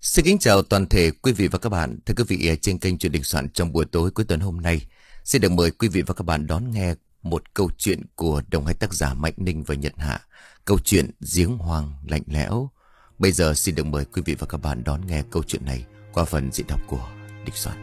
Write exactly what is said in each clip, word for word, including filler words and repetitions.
Xin kính chào toàn thể quý vị và các bạn. Thưa quý vị, trên kênh Chuyện Đình Soạn trong buổi tối cuối tuần hôm nay, xin được mời quý vị và các bạn đón nghe một câu chuyện của đồng hai tác giả Mạnh Ninh và Nhật Hạ. Câu chuyện Giếng Hoang Lạnh Lẽo. Bây giờ xin được mời quý vị và các bạn đón nghe câu chuyện này qua phần diễn đọc của Đình Soạn.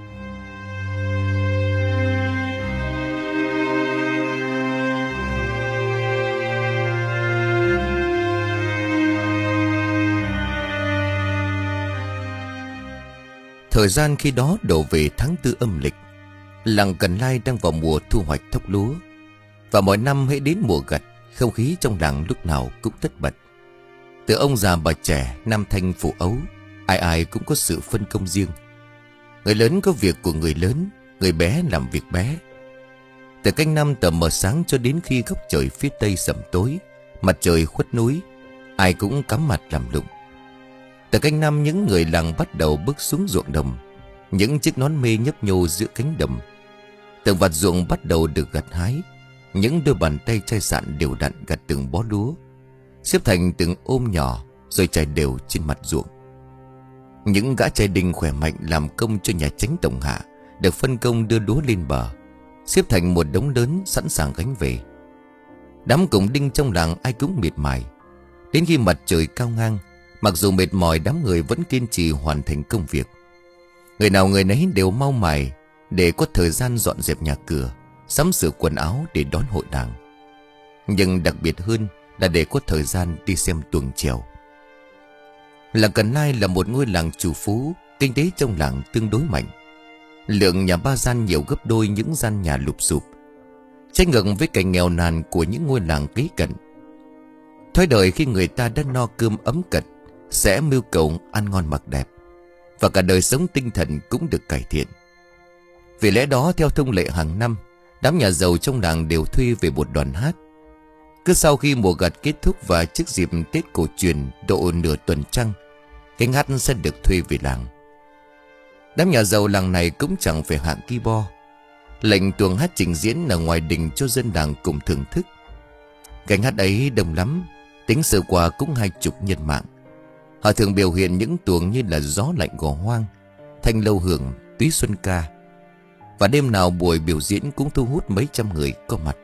Thời gian khi đó đổ về tháng tư âm lịch. Làng Cần Lai đang vào mùa thu hoạch thóc lúa. Và mỗi năm hễ đến mùa gặt, không khí trong làng lúc nào cũng tất bật. Từ ông già bà trẻ, nam thanh phụ ấu, ai ai cũng có sự phân công riêng. Người lớn có việc của người lớn, người bé làm việc bé. Từ canh năm tờ mờ sáng cho đến khi góc trời phía tây sẩm tối, mặt trời khuất núi, ai cũng cắm mặt làm lụng. Từ canh năm những người làng bắt đầu bước xuống ruộng đồng. Những chiếc nón mê nhấp nhô giữa cánh đồng. Từng vạt ruộng bắt đầu được gặt hái. Những đôi bàn tay chai sạn đều đặn gặt từng bó lúa, xếp thành từng ôm nhỏ rồi trải đều trên mặt ruộng. Những gã trai đinh khỏe mạnh làm công cho nhà chánh tổng hạ được phân công đưa lúa lên bờ, xếp thành một đống lớn sẵn sàng gánh về. Đám cùng đinh trong làng ai cũng miệt mài. Đến khi mặt trời cao ngang, mặc dù mệt mỏi, đám người vẫn kiên trì hoàn thành công việc. Người nào người nấy đều mau mải để có thời gian dọn dẹp nhà cửa, sắm sửa quần áo để đón hội làng. Nhưng đặc biệt hơn là để có thời gian đi xem tuồng chèo. Làng Cần Lai là một ngôi làng trù phú, kinh tế trong làng tương đối mạnh. Lượng nhà ba gian nhiều gấp đôi những gian nhà lụp xụp, trái ngược với cảnh nghèo nàn của những ngôi làng kế cận. Thói đời khi người ta đã no cơm ấm cật sẽ mưu cầu ăn ngon mặc đẹp, và cả đời sống tinh thần cũng được cải thiện. Vì lẽ đó, theo thông lệ hàng năm, đám nhà giàu trong làng đều thuê về một đoàn hát. Cứ sau khi mùa gặt kết thúc và trước dịp Tết cổ truyền độ nửa tuần trăng, cánh hát sẽ được thuê về làng. Đám nhà giàu làng này cũng chẳng phải hạng ki bo. Lệnh tuồng hát trình diễn ở ngoài đình cho dân làng cùng thưởng thức. Cánh hát ấy đông lắm, tính sơ qua cũng hai chục nhân mạng. Họ thường biểu hiện những tuồng như là Gió Lạnh Gò Hoang, Thanh Lâu Hưởng, Túy Xuân Ca. Và đêm nào buổi biểu diễn cũng thu hút mấy trăm người có mặt.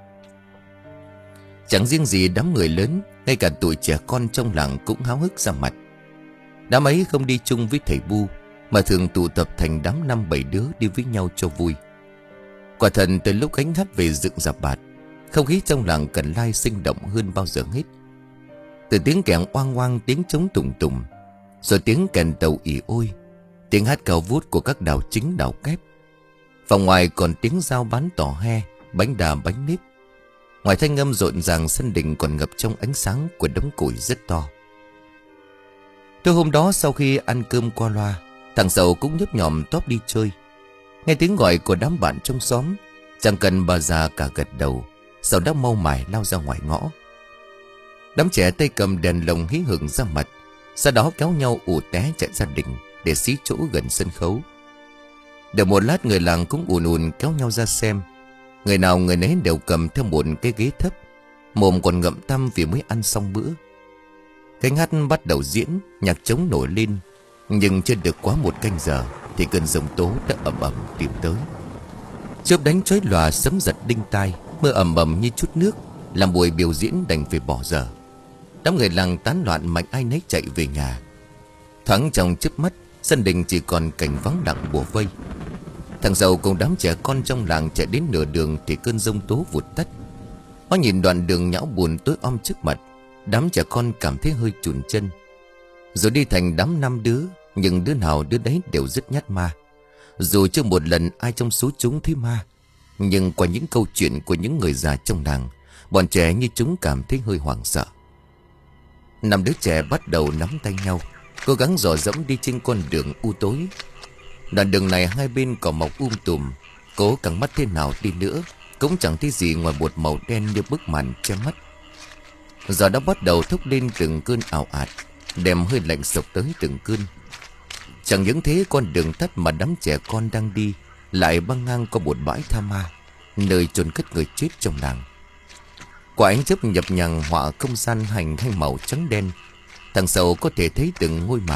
Chẳng riêng gì đám người lớn, ngay cả tụi trẻ con trong làng cũng háo hức ra mặt. Đám ấy không đi chung với thầy Bu, mà thường tụ tập thành đám năm bảy đứa đi với nhau cho vui. Quả thật từ lúc gánh hát về dựng dạp bạt, không khí trong làng Cần Lai sinh động hơn bao giờ hết. Từ tiếng kèn oang oang, tiếng trống tùng tùng, rồi tiếng kèn tàu ỉ ôi, tiếng hát cao vút của các đào chính đào kép. Phòng ngoài còn tiếng dao bán tỏ he, bánh đà bánh nếp. Ngoài thanh âm rộn ràng, sân đình còn ngập trong ánh sáng của đống củi rất to. Tối hôm đó, sau khi ăn cơm qua loa, thằng Sầu cũng nhấp nhòm tóp đi chơi. Nghe tiếng gọi của đám bạn trong xóm, chẳng cần bà già cả gật đầu, Sầu đã mau mải lao ra ngoài ngõ. Đám trẻ tay cầm đèn lồng hí hửng ra mặt, sau đó kéo nhau ù té chạy ra đình để xí chỗ gần sân khấu. Được một lát, người làng cũng ùn ùn kéo nhau ra xem. Người nào người nấy đều cầm theo một cái ghế thấp, mồm còn ngậm tăm vì mới ăn xong bữa. Cánh hát bắt đầu diễn, nhạc trống nổi lên. Nhưng chưa được quá một canh giờ thì cơn giông tố đã ầm ầm tìm tới. Chớp đánh chói lòa, sấm giật đinh tai, mưa ầm ầm như chút nước, làm buổi biểu diễn đành phải bỏ dở. Đám người làng tán loạn, mạnh ai nấy chạy về nhà. Thoáng trong chớp mắt, sân đình chỉ còn cảnh vắng lặng bủa vây. Thằng Giàu cùng đám trẻ con trong làng chạy đến nửa đường thì cơn giông tố vụt tắt. Họ nhìn đoạn đường nhão buồn tối om trước mặt, đám trẻ con cảm thấy hơi chùn chân. Rồi đi thành đám năm đứa, nhưng đứa nào đứa đấy đều rất nhát ma. Dù chưa một lần ai trong số chúng thấy ma, nhưng qua những câu chuyện của những người già trong làng, bọn trẻ như chúng cảm thấy hơi hoảng sợ. Năm đứa trẻ bắt đầu nắm tay nhau, cố gắng dò dẫm đi trên con đường u tối. Đoạn đường này hai bên cỏ mọc um tùm, cố căng mắt thế nào đi nữa cũng chẳng thấy gì ngoài một màu đen như bức màn che mắt. Giờ đã bắt đầu thốc lên từng cơn ảo ạt, đem hơi lạnh sộc tới từng cơn. Chẳng những thế, con đường tắt mà đám trẻ con đang đi lại băng ngang qua một bãi tha ma, nơi chôn cất người chết trong làng. Quả ánh chớp nhập nhằng họa không gian hành hai màu trắng đen. Thằng Sầu có thể thấy từng ngôi mả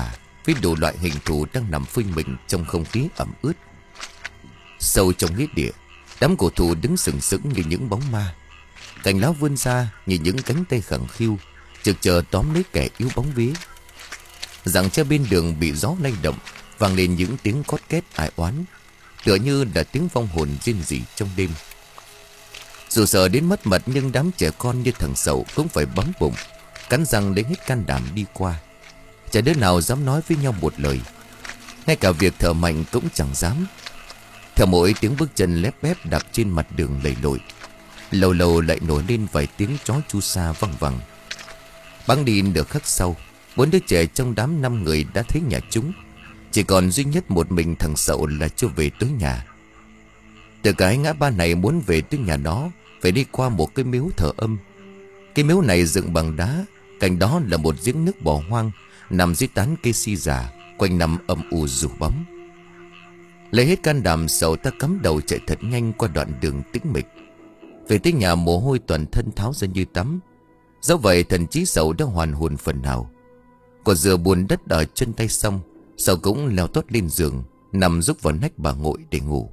với đủ loại hình thù đang nằm phơi mình trong không khí ẩm ướt. Sâu trong nghĩa địa, đám cổ thụ đứng sừng sững như những bóng ma. Cành lá vươn ra như những cánh tay khẳng khiu, trực chờ tóm lấy kẻ yếu bóng vía. Rặng tre bên đường bị gió lay động, vang lên những tiếng cót két ai oán, tựa như là tiếng vong hồn rên rỉ trong đêm. Dù sợ đến mất mật, nhưng đám trẻ con như thằng Sậu cũng phải bấm bụng, cắn răng lấy hết can đảm đi qua. Chả đứa nào dám nói với nhau một lời, ngay cả việc thở mạnh cũng chẳng dám. Theo mỗi tiếng bước chân lép bép đạp trên mặt đường lầy lội, lâu lâu lại nổi lên vài tiếng chó chu sa văng vẳng. Băng đi được khắc sau, bốn đứa trẻ trong đám năm người đã thấy nhà chúng. Chỉ còn duy nhất một mình thằng Sậu là chưa về tới nhà. Từ cái ngã ba này muốn về tới nhà đó, phải đi qua một cái miếu thờ âm. Cái miếu này dựng bằng đá, cạnh đó là một giếng nước bỏ hoang nằm dưới tán cây si già, quanh năm âm u rủ bóng. Lấy hết can đảm, Sậu ta cắm đầu chạy thật nhanh qua đoạn đường tĩnh mịch. Về tới nhà, mồ hôi toàn thân tháo ra như tắm. Dẫu vậy thần trí Sậu đã hoàn hồn phần nào. Còn rửa bùn đất ở chân tay xong, Sậu cũng leo tót lên giường, nằm rúc vào nách bà Ngội để ngủ.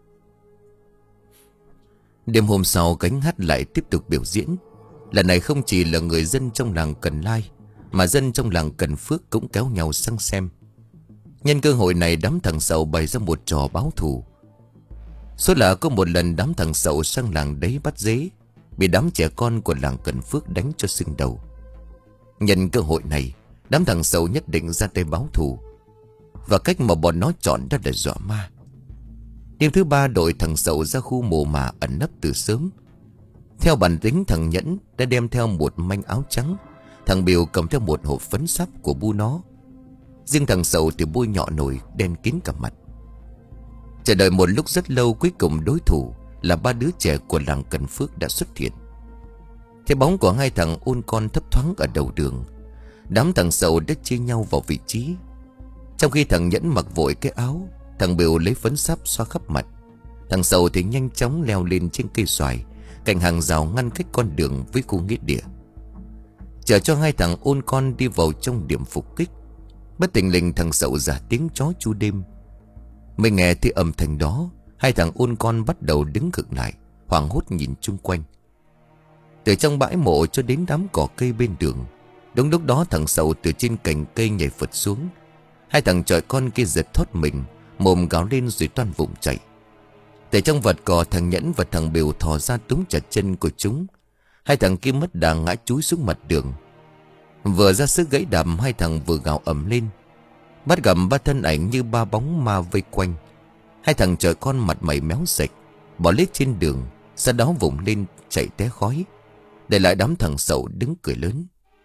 Đêm hôm sau, gánh hát lại tiếp tục biểu diễn. Lần này không chỉ là người dân trong làng Cần Lai, mà dân trong làng Cần Phước cũng kéo nhau sang xem. Nhân cơ hội này, đám thằng Sậu bày ra một trò báo thù. Số là có một lần đám thằng Sậu sang làng đấy bắt dế, bị đám trẻ con của làng Cần Phước đánh cho sưng đầu. Nhân cơ hội này, đám thằng Sậu nhất định ra tay báo thù, và cách mà bọn nó chọn đó là dọa ma. Đêm thứ ba, đội thằng Sậu ra khu mồ mả ẩn nấp từ sớm. Theo bản tính, thằng Nhẫn đã đem theo một manh áo trắng, thằng Biểu cầm theo một hộp phấn sáp của bu nó. Riêng thằng Sậu thì bôi nhọ nổi đen kín cả mặt. Chờ đợi một lúc rất lâu, cuối cùng đối thủ là ba đứa trẻ của làng Cần Phước đã xuất hiện. Thấy bóng của hai thằng ôn con thấp thoáng ở đầu đường, đám thằng Sậu đã chia nhau vào vị trí. Trong khi thằng Nhẫn mặc vội cái áo, thằng Biểu lấy phấn sáp xoa khắp mặt. Thằng Sậu thì nhanh chóng leo lên trên cây xoài cạnh hàng rào ngăn cách con đường với khu nghĩa địa. Chờ cho hai thằng ôn con đi vào trong điểm phục kích, bất tình lình thằng Sậu giả tiếng chó chu đêm. Mới nghe thấy âm thanh đó, hai thằng ôn con bắt đầu đứng cực lại, hoảng hốt nhìn chung quanh. Từ trong bãi mộ cho đến đám cỏ cây bên đường, đúng lúc đó thằng Sậu từ trên cành cây nhảy phật xuống. Hai thằng chọi con kia giật thoát mình, mồm gào lên rồi toan vùng chạy. Từ trong vật cỏ, thằng Nhẫn và thằng Biểu thò ra túm chặt chân của chúng. Hai thằng kia mất đà ngã chúi xuống mặt đường. Vừa ra sức gãy đạp, hai thằng vừa gào ầm lên. Bắt gặp ba thân ảnh như ba bóng ma vây quanh. Hai thằng chọi con mặt mày méo sạch, bỏ lết trên đường, sau đó vùng lên chạy té khói, để lại đám thằng Sậu đứng cười lớn.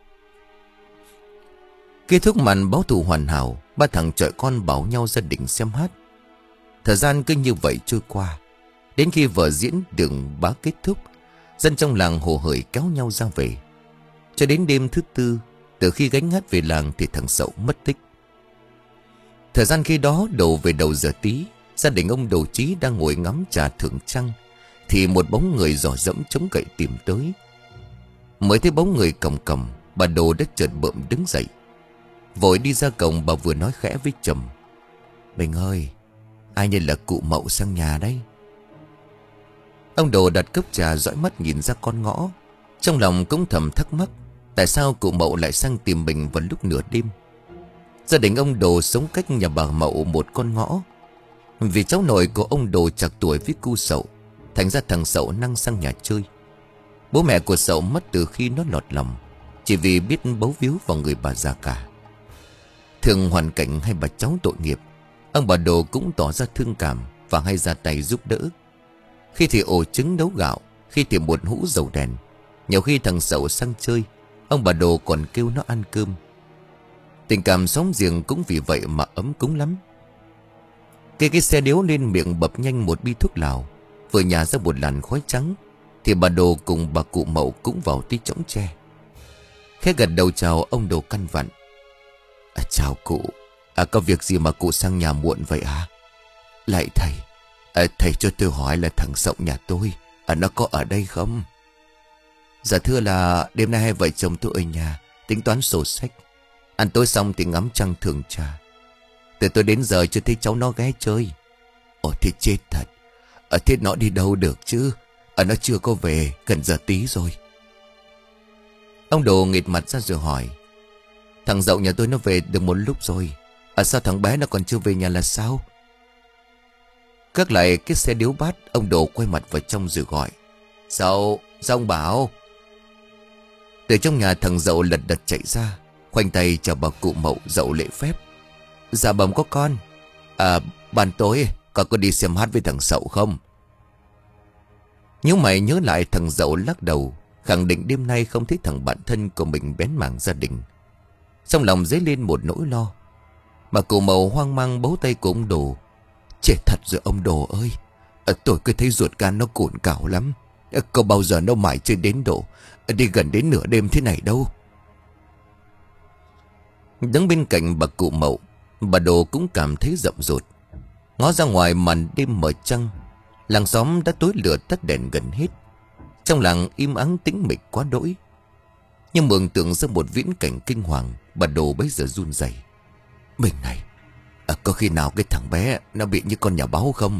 Kết thúc màn báo thù hoàn hảo, ba thằng chọi con bảo nhau ra đỉnh xem hát. Thời gian cứ như vậy trôi qua, đến khi vở diễn đường bá kết thúc, dân trong làng hồ hởi kéo nhau ra về. Cho đến đêm thứ tư, từ khi gánh hát về làng thì thằng Sậu mất tích. Thời gian khi đó đổ về đầu giờ tí, gia đình ông Đồ Chí đang ngồi ngắm trà thưởng trăng, thì một bóng người dò dẫm chống gậy tìm tới. Mới thấy bóng người còng còng, bà Đồ đã chợt bợm đứng dậy, vội đi ra cổng. Bà vừa nói khẽ với chồng: "Bình ơi, ai như là cụ Mậu sang nhà đấy." Ông Đồ đặt cốc trà, dõi mắt nhìn ra con ngõ, trong lòng cũng thầm thắc mắc tại sao cụ Mậu lại sang tìm mình vào lúc nửa đêm. Gia đình ông Đồ sống cách nhà bà Mậu một con ngõ. Vì cháu nội của ông Đồ trạc tuổi với cu Sậu, thành ra thằng Sậu năng sang nhà chơi. Bố mẹ của Sậu mất từ khi nó lọt lòng, chỉ vì biết bấu víu vào người bà già cả. Thường hoàn cảnh hay bà cháu tội nghiệp, ông bà Đồ cũng tỏ ra thương cảm và hay ra tay giúp đỡ. Khi thì ổ trứng nấu gạo, khi thì một hũ dầu đèn. Nhiều khi thằng Sậu sang chơi, ông bà Đồ còn kêu nó ăn cơm. Tình cảm xóm giềng cũng vì vậy mà ấm cúng lắm. Cái cái xe điếu lên miệng bập nhanh một bi thuốc lào, vừa nhả ra một làn khói trắng, thì bà Đồ cùng bà cụ Mậu cũng vào tí chõng tre. Khẽ gật đầu chào, ông Đồ căn vặn: à, "Chào cụ, à, có việc gì mà cụ sang nhà muộn vậy à?" "Lại thầy, à, thầy cho tôi hỏi là thằng Sậu nhà tôi, à, nó có ở đây không?" "Dạ thưa là đêm nay hai vợ chồng tôi ở nhà tính toán sổ sách." Ăn tối xong thì ngắm trăng thường trà. Từ tôi đến giờ chưa thấy cháu nó ghé chơi. Ồ thì chết thật. Ở thế nó đi đâu được chứ? Ở nó chưa có về, gần giờ tí rồi. Ông Đồ nghệt mặt ra rồi hỏi. Thằng Dậu nhà tôi nó về được một lúc rồi. À sao thằng bé nó còn chưa về nhà là sao? Cất lại cái xe điếu bát, ông Đồ quay mặt vào trong rồi gọi. Dậu, sao ông bảo? Từ trong nhà thằng Dậu lật đật chạy ra, khoanh tay chào bà cụ Mậu. Dậu lễ phép. Dạ bẩm có con. À ban tối con có đi xem hát với thằng Sậu không? Nhớ mày nhớ lại, thằng Dậu lắc đầu, khẳng định đêm nay không thấy thằng bạn thân của mình bén mảng gia đình. Trong lòng dấy lên một nỗi lo. Bà cụ Mậu hoang mang bấu tay của ông Đồ. Chết thật rồi ông Đồ ơi. À, tôi cứ thấy ruột gan nó cuộn cào lắm. À, có bao giờ nó mãi chưa đến độ à, đi gần đến nửa đêm thế này đâu. Đứng bên cạnh bà cụ Mậu, bà Đồ cũng cảm thấy rậm rột. Ngó ra ngoài màn đêm mờ trăng, làng xóm đã tối lửa tắt đèn gần hết. Trong làng im ắng tĩnh mịch quá đỗi. Nhưng mường tượng ra một viễn cảnh kinh hoàng, bà Đồ bấy giờ run rẩy. Mình này, à, có khi nào cái thằng bé nó bị như con nhà báo không?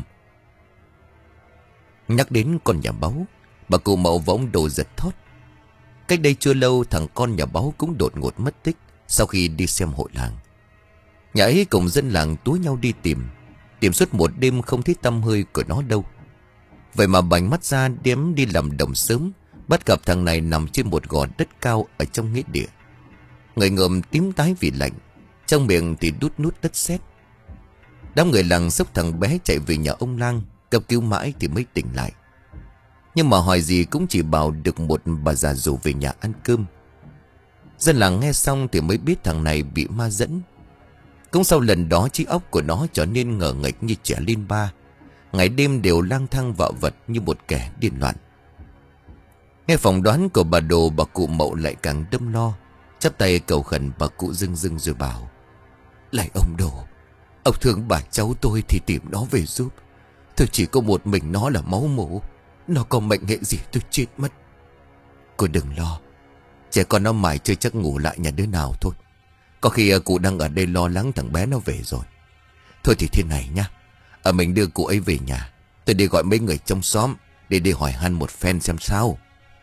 Nhắc đến con nhà báo, bà cụ Mậu và ông Đồ giật thót. Cách đây chưa lâu, thằng con nhà báo cũng đột ngột mất tích sau khi đi xem hội làng. Nhà ấy cùng dân làng túa nhau đi tìm. Tìm suốt một đêm không thấy tăm hơi của nó đâu. Vậy mà bành mắt ra đếm đi làm đồng sớm, bắt gặp thằng này nằm trên một gò đất cao ở trong nghĩa địa. Người ngợm tím tái vì lạnh, trong miệng thì đút nút đất sét. Đám người làng xốc thằng bé chạy về nhà ông lang, cấp cứu mãi thì mới tỉnh lại. Nhưng mà hỏi gì cũng chỉ bảo được một bà già rủ về nhà ăn cơm. Dân làng nghe xong thì mới biết thằng này bị ma dẫn. Cũng sau lần đó trí óc của nó trở nên ngờ nghệch như trẻ lên ba. Ngày đêm đều lang thang vạ vật như một kẻ điên loạn. Nghe phỏng đoán của bà Đồ, bà cụ Mậu lại càng đâm lo. Chắp tay cầu khẩn bà cụ rưng rưng rồi bảo. Lạy ông Đồ, ông thương bà cháu tôi thì tìm nó về giúp. Tôi chỉ có một mình nó là máu mủ. Nó có mệnh hệ gì tôi chết mất. Cô đừng lo, trẻ con nó mải chơi chắc ngủ lại nhà đứa nào thôi. Có khi cụ đang ở đây lo lắng thằng bé nó về rồi. Thôi thì thế này nhá, ở mình đưa cụ ấy về nhà. Tôi đi gọi mấy người trong xóm để đi hỏi han một phen xem sao.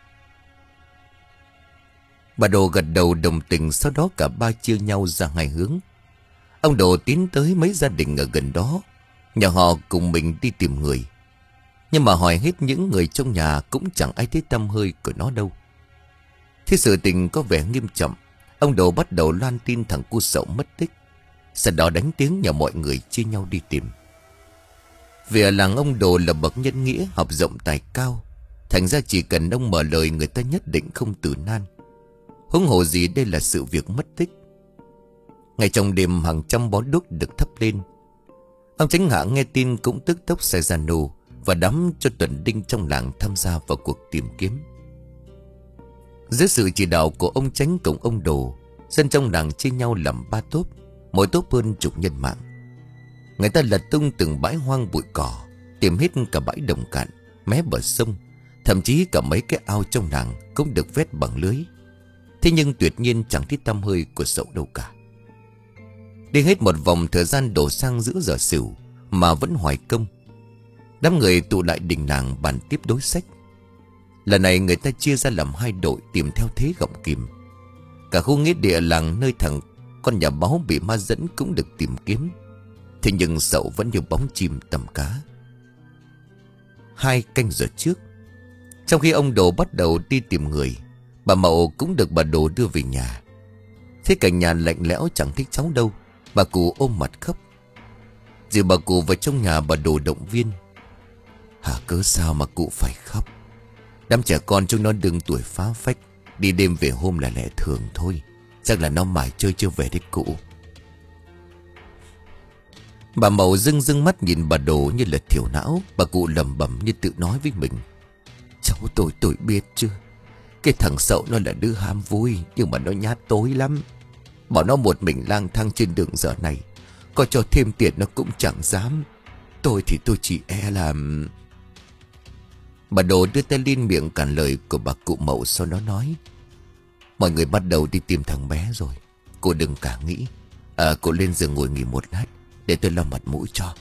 Bà Đồ gật đầu đồng tình. Sau đó cả ba chia nhau ra hai hướng. Ông Đồ tiến tới mấy gia đình ở gần đó, nhà họ cùng mình đi tìm người. Nhưng mà hỏi hết những người trong nhà cũng chẳng ai thấy tăm hơi của nó đâu. Thế sự tình có vẻ nghiêm trọng. Ông Đồ bắt đầu loan tin thằng cu Sậu mất tích. Sau đó đánh tiếng nhờ mọi người chia nhau đi tìm. Vì ở làng ông Đồ là bậc nhân nghĩa, học rộng tài cao, thành ra chỉ cần ông mở lời người ta nhất định không từ nan. Huống hồ gì đây là sự việc mất tích. Ngay trong đêm hàng trăm bó đuốc được thắp lên. Ông Chánh Hạ nghe tin cũng tức tốc sai ra nô và đắm cho tuần đinh trong làng tham gia vào cuộc tìm kiếm. Dưới sự chỉ đạo của ông Chánh cùng ông Đồ, dân trong làng chia nhau làm ba tốp, mỗi tốp hơn chục nhân mạng. Người ta lật tung từng bãi hoang bụi cỏ, tìm hết cả bãi đồng cạn, mé bờ sông, thậm chí cả mấy cái ao trong làng cũng được vét bằng lưới. Thế nhưng tuyệt nhiên chẳng thấy tăm hơi của Sậu đâu cả. Đi hết một vòng thời gian đổ sang giữa giờ sửu mà vẫn hoài công. Đám người tụ lại đình làng bàn tiếp đối sách. Lần này người ta chia ra làm hai đội tìm theo thế gọng kìm. Cả khu nghĩa địa làng nơi thằng con nhà báo bị ma dẫn cũng được tìm kiếm. Thế nhưng Sậu vẫn như bóng chim tầm cá. Hai canh giờ trước, trong khi ông Đồ bắt đầu đi tìm người, bà Mậu cũng được bà Đồ đưa về nhà. Thế cảnh nhà lạnh lẽo chẳng thích cháu đâu. Bà cụ ôm mặt khóc. Dì bà cụ vào trong nhà, bà Đồ động viên. Hả, cớ sao mà cụ phải khóc? Đám trẻ con chúng nó đừng tuổi phá phách, đi đêm về hôm là lẽ thường thôi. Chắc là nó mải chơi chưa về đấy cụ. Bà Mậu dưng dưng mắt nhìn bà Đồ như là thiểu não. Bà cụ lẩm bẩm như tự nói với mình. Cháu tôi tôi biết chứ. Cái thằng Sậu nó là đứa ham vui, nhưng mà nó nhát tối lắm. Bảo nó một mình lang thang trên đường giờ này, có cho thêm tiền nó cũng chẳng dám. Tôi thì tôi chỉ e là... Bà Đồ đưa tay lên miệng cản lời của bà cụ Mậu. Sau đó nói. Mọi người bắt đầu đi tìm thằng bé rồi. Cô đừng cả nghĩ. À, cô lên giường ngồi nghỉ một lát để tôi lau mặt mũi cho.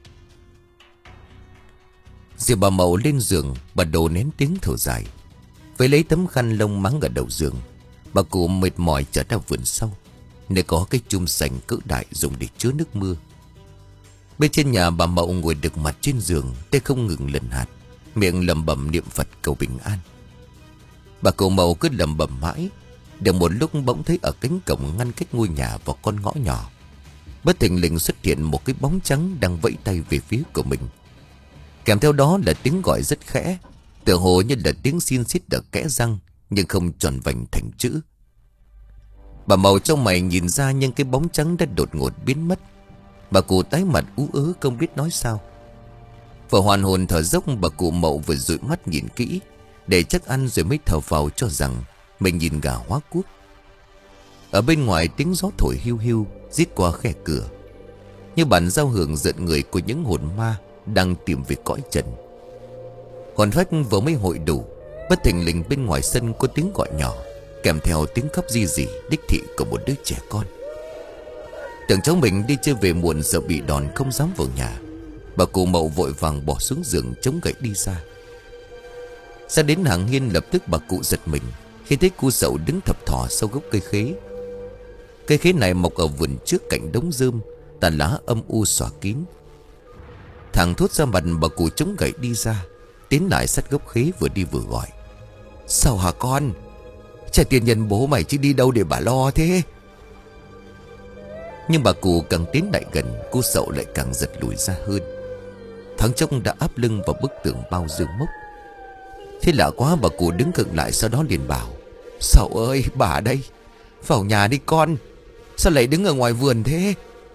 Rồi bà Mậu lên giường, bà Đồ nén tiếng thở dài. Với lấy tấm khăn lông mắng ở đầu giường, bà cụ mệt mỏi trở ra vườn sau, nơi có cái chum sành cỡ đại dùng để chứa nước mưa. Bên trên nhà, bà Mậu ngồi đực mặt trên giường, tay không ngừng lần hạt, miệng lẩm bẩm niệm Phật cầu bình an. Bà cụ Mậu cứ lẩm bẩm mãi. Được một lúc bỗng thấy ở cánh cổng ngăn cách ngôi nhà và con ngõ nhỏ, bất thình lình xuất hiện một cái bóng trắng đang vẫy tay về phía của mình. Kèm theo đó là tiếng gọi rất khẽ, tựa hồ như là tiếng xin xít ở kẽ răng, nhưng không tròn vành thành chữ. Bà Mậu trong mày nhìn ra, nhưng cái bóng trắng đã đột ngột biến mất. Bà cụ tái mặt ú ớ không biết nói sao. Vừa hoàn hồn thở dốc, bà cụ Mậu vừa dụi mắt nhìn kỹ để chắc ăn, rồi mới thở phào cho rằng mình nhìn gà hóa cuốc. Ở bên ngoài tiếng gió thổi hiu hiu rít qua khe cửa, như bản giao hưởng giận người của những hồn ma đang tìm về cõi trần. Hồn phách vừa mới hội đủ, bất thình lình bên ngoài sân có tiếng gọi nhỏ, kèm theo tiếng khóc ri rỉ đích thị của một đứa trẻ con. Tưởng cháu mình đi chơi về muộn, sợ bị đòn không dám vào nhà, bà cụ Mậu vội vàng bỏ xuống giường chống gậy đi ra. Ra đến hàng hiên, lập tức bà cụ giật mình khi thấy cu Sậu đứng thập thò sau gốc cây khế. Cây khế này mọc ở vườn trước cạnh đống rơm, tàn lá âm u xòa kín. Thằng thốt ra mặt, bà cụ chống gậy đi ra, tiến lại sát gốc khế, vừa đi vừa gọi: "Sao hả con? Trẻ tiền nhân bố mày chứ đi đâu để bà lo thế?" Nhưng bà cụ càng tiến lại gần, cu Sậu lại càng giật lùi ra hơn. Thằng trông đã áp lưng vào bức tường bao dương mốc. Thế lạ quá, bà cụ đứng khựng lại, sau đó liền bảo: "Sậu ơi, bà đây, vào nhà đi con. Sao lại đứng ở ngoài vườn thế?"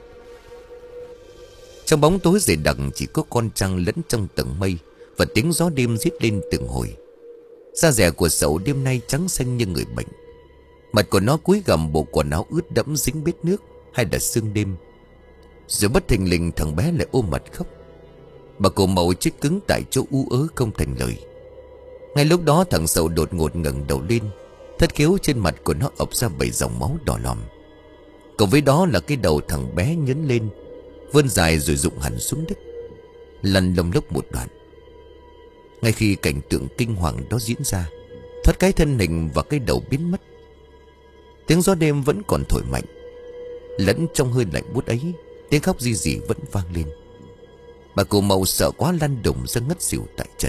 Trong bóng tối dày đặc chỉ có con trăng lẫn trong tầng mây, và tiếng gió đêm rít lên từng hồi. Da dẻ của Sậu đêm nay trắng xanh như người bệnh. Mặt của nó cúi gằm, bộ quần áo ướt đẫm dính bết nước hay là sương đêm. Rồi bất thình lình thằng bé lại ôm mặt khóc. Bà cụ Mậu chết cứng tại chỗ, ú ớ không thành lời. Ngay lúc đó thằng Sậu đột ngột ngẩng đầu lên, thất khiếu trên mặt của nó ọc ra bảy dòng máu đỏ lòm. Cộng với đó là cái đầu thằng bé nhấn lên, vươn dài rồi rụng hẳn xuống đất, lăn lông lốc một đoạn. Ngay khi cảnh tượng kinh hoàng đó diễn ra, thoát cái thân hình và cái đầu biến mất, tiếng gió đêm vẫn còn thổi mạnh. Lẫn trong hơi lạnh buốt ấy, tiếng khóc ri rỉ vẫn vang lên. Bà cụ Mậu sợ quá lăn đùng ra ngất xỉu tại trận.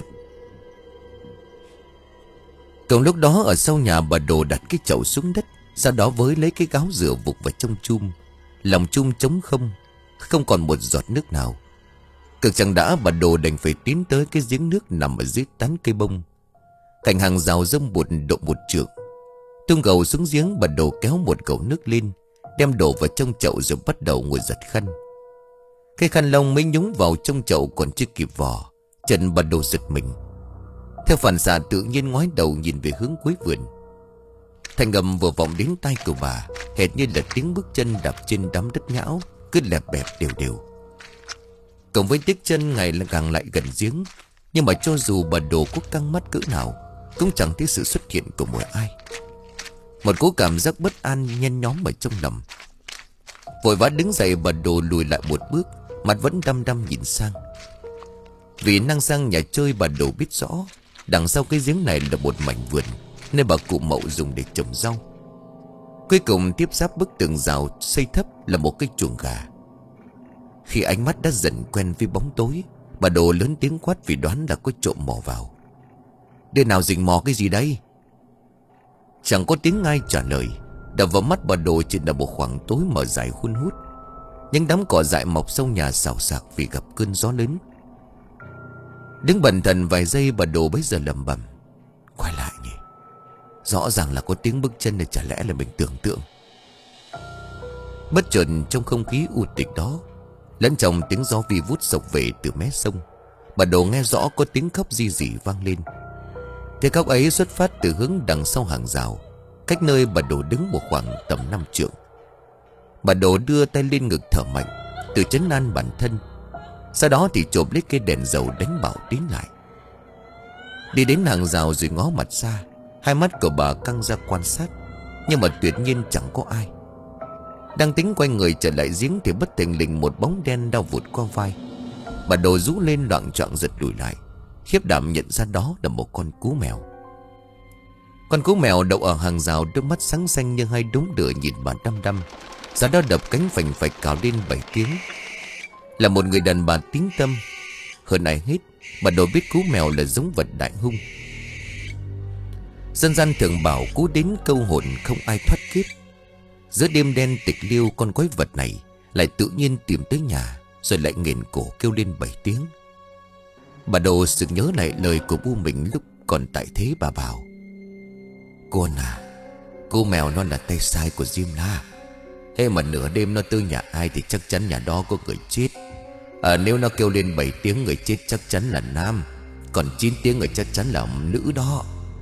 Cùng lúc đó, ở sau nhà, bà Đồ đặt cái chậu xuống đất, sau đó với lấy cái gáo rửa vục vào trong chum. Lòng chum trống không, không còn một giọt nước nào. Cực chẳng đã, bà Đồ đành phải tiến tới cái giếng nước nằm ở dưới tán cây bông. Cạnh hàng rào rông bụt độ một trượng. Tung gầu xuống giếng, bà Đồ kéo một gầu nước lên, đem đổ vào trong chậu, rồi bắt đầu ngồi giật khăn. Cái khăn lông mới nhúng vào trong chậu còn chưa kịp vò, chân bà Đồ giật mình. Theo phản xạ tự nhiên ngoái đầu nhìn về hướng cuối vườn. Thành âm vừa vọng đến tai của bà, hệt như là tiếng bước chân đạp trên đám đất nhão, cứ lẹp bẹp đều đều. Cộng với tiếng chân ngày càng lại gần giếng, nhưng mà cho dù bà Đồ có căng mắt cỡ nào, cũng chẳng thấy sự xuất hiện của một ai. Một cú cảm giác bất an nhen nhóm ở trong lòng. Vội vã đứng dậy, bà Đồ lùi lại một bước, mặt vẫn đăm đăm nhìn sang. Vì năng sang nhà chơi, bà Đồ biết rõ đằng sau cái giếng này là một mảnh vườn, nơi bà cụ Mậu dùng để trồng rau. Cuối cùng tiếp giáp bức tường rào xây thấp là một cái chuồng gà. Khi ánh mắt đã dần quen với bóng tối, bà Đồ lớn tiếng quát vì đoán là có trộm mò vào. "Đứa nào rình mò cái gì đây?" Chẳng có tiếng ai trả lời. Đập vào mắt bà Đồ chỉ là một khoảng tối mờ dài hun hút. Những đám cỏ dại mọc sau nhà xào xạc vì gặp cơn gió lớn. Đứng bần thần vài giây, bà Đồ bấy giờ lẩm bẩm: "Quay lại nhỉ, rõ ràng là có tiếng bước chân, này chả lẽ là mình tưởng tượng." Bất chợt trong không khí u tịch đó, lẫn trong tiếng gió vi vút sộc về từ mé sông, bà Đồ nghe rõ có tiếng khóc ri rỉ vang lên. Tiếng khóc ấy xuất phát từ hướng đằng sau hàng rào, cách nơi bà Đồ đứng một khoảng tầm năm trượng. Bà Đồ đưa tay lên ngực thở mạnh, tự trấn an bản thân. Sau đó thì chộp lấy cây đèn dầu đánh bảo tiến lại. Đi đến hàng rào rồi ngó mặt ra, hai mắt của bà căng ra quan sát, nhưng mà tuyệt nhiên chẳng có ai. Đang tính quay người trở lại giếng thì bất thình lình một bóng đen đau vụt qua vai. Bà Đồ rú lên loạng choạng giật lùi lại, khiếp đảm nhận ra đó là một con cú mèo. Con cú mèo đậu ở hàng rào, đôi mắt sáng xanh như hai đốm lửa nhìn bà đăm đăm. Giá đó đập cánh phành phạch cào lên bảy tiếng. Là một người đàn bà tín tâm, hơn ai hết bà Đồ biết cú mèo là giống vật đại hung. Dân gian thường bảo cú đến câu hồn không ai thoát kiếp. Giữa đêm đen tịch liêu, con quái vật này lại tự nhiên tìm tới nhà, rồi lại nghiền cổ kêu lên bảy tiếng. Bà Đồ sực nhớ lại lời của bu mình lúc còn tại thế. Bà bảo: "Con à, cô mèo nó là tay sai của Diêm La. Thế mà nửa đêm nó tới nhà ai thì chắc chắn nhà đó có người chết. À, nếu nó kêu lên bảy tiếng người chết chắc chắn là nam, còn chín tiếng người chắc chắn là nữ đó."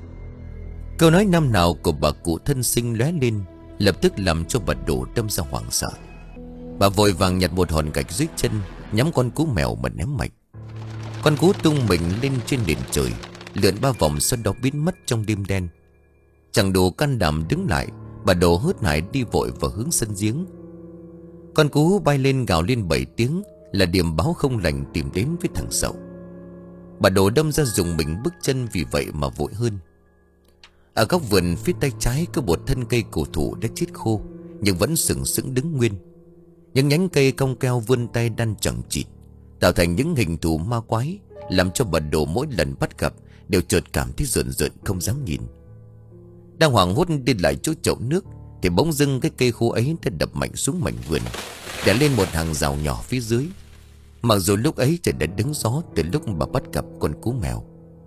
Câu nói năm nào của bà cụ thân sinh lóe lên, lập tức làm cho bà Đồ đâm ra hoảng sợ. Bà vội vàng nhặt một hòn gạch dưới chân, nhắm con cú mèo mà ném mạnh. Con cú tung mình lên trên nền trời, lượn ba vòng sau đó biến mất trong đêm đen. Chẳng đủ can đảm đứng lại, bà Đồ hớt hải đi vội vào hướng sân giếng. Con cú bay lên gào lên bảy tiếng, là điểm báo không lành tìm đến với thằng Sậu. Bà Đồ đâm ra dùng mình bước chân, vì vậy mà vội hơn. Ở góc vườn phía tay trái có một thân cây cổ thụ đã chết khô, nhưng vẫn sừng sững đứng nguyên. Những nhánh cây cong keo vươn tay đan chẳng chịt, tạo thành những hình thù ma quái, làm cho bà Đồ mỗi lần bắt gặp đều chợt cảm thấy rợn rợn không dám nhìn. Đang hoảng hốt đi lại chỗ chậu nước thì bỗng dưng cái cây khô ấy đã đập mạnh xuống mảnh vườn, đè lên một hàng rào nhỏ phía dưới. Mặc dù lúc ấy trời đã đứng gió từ lúc bà bắt gặp con cú mèo.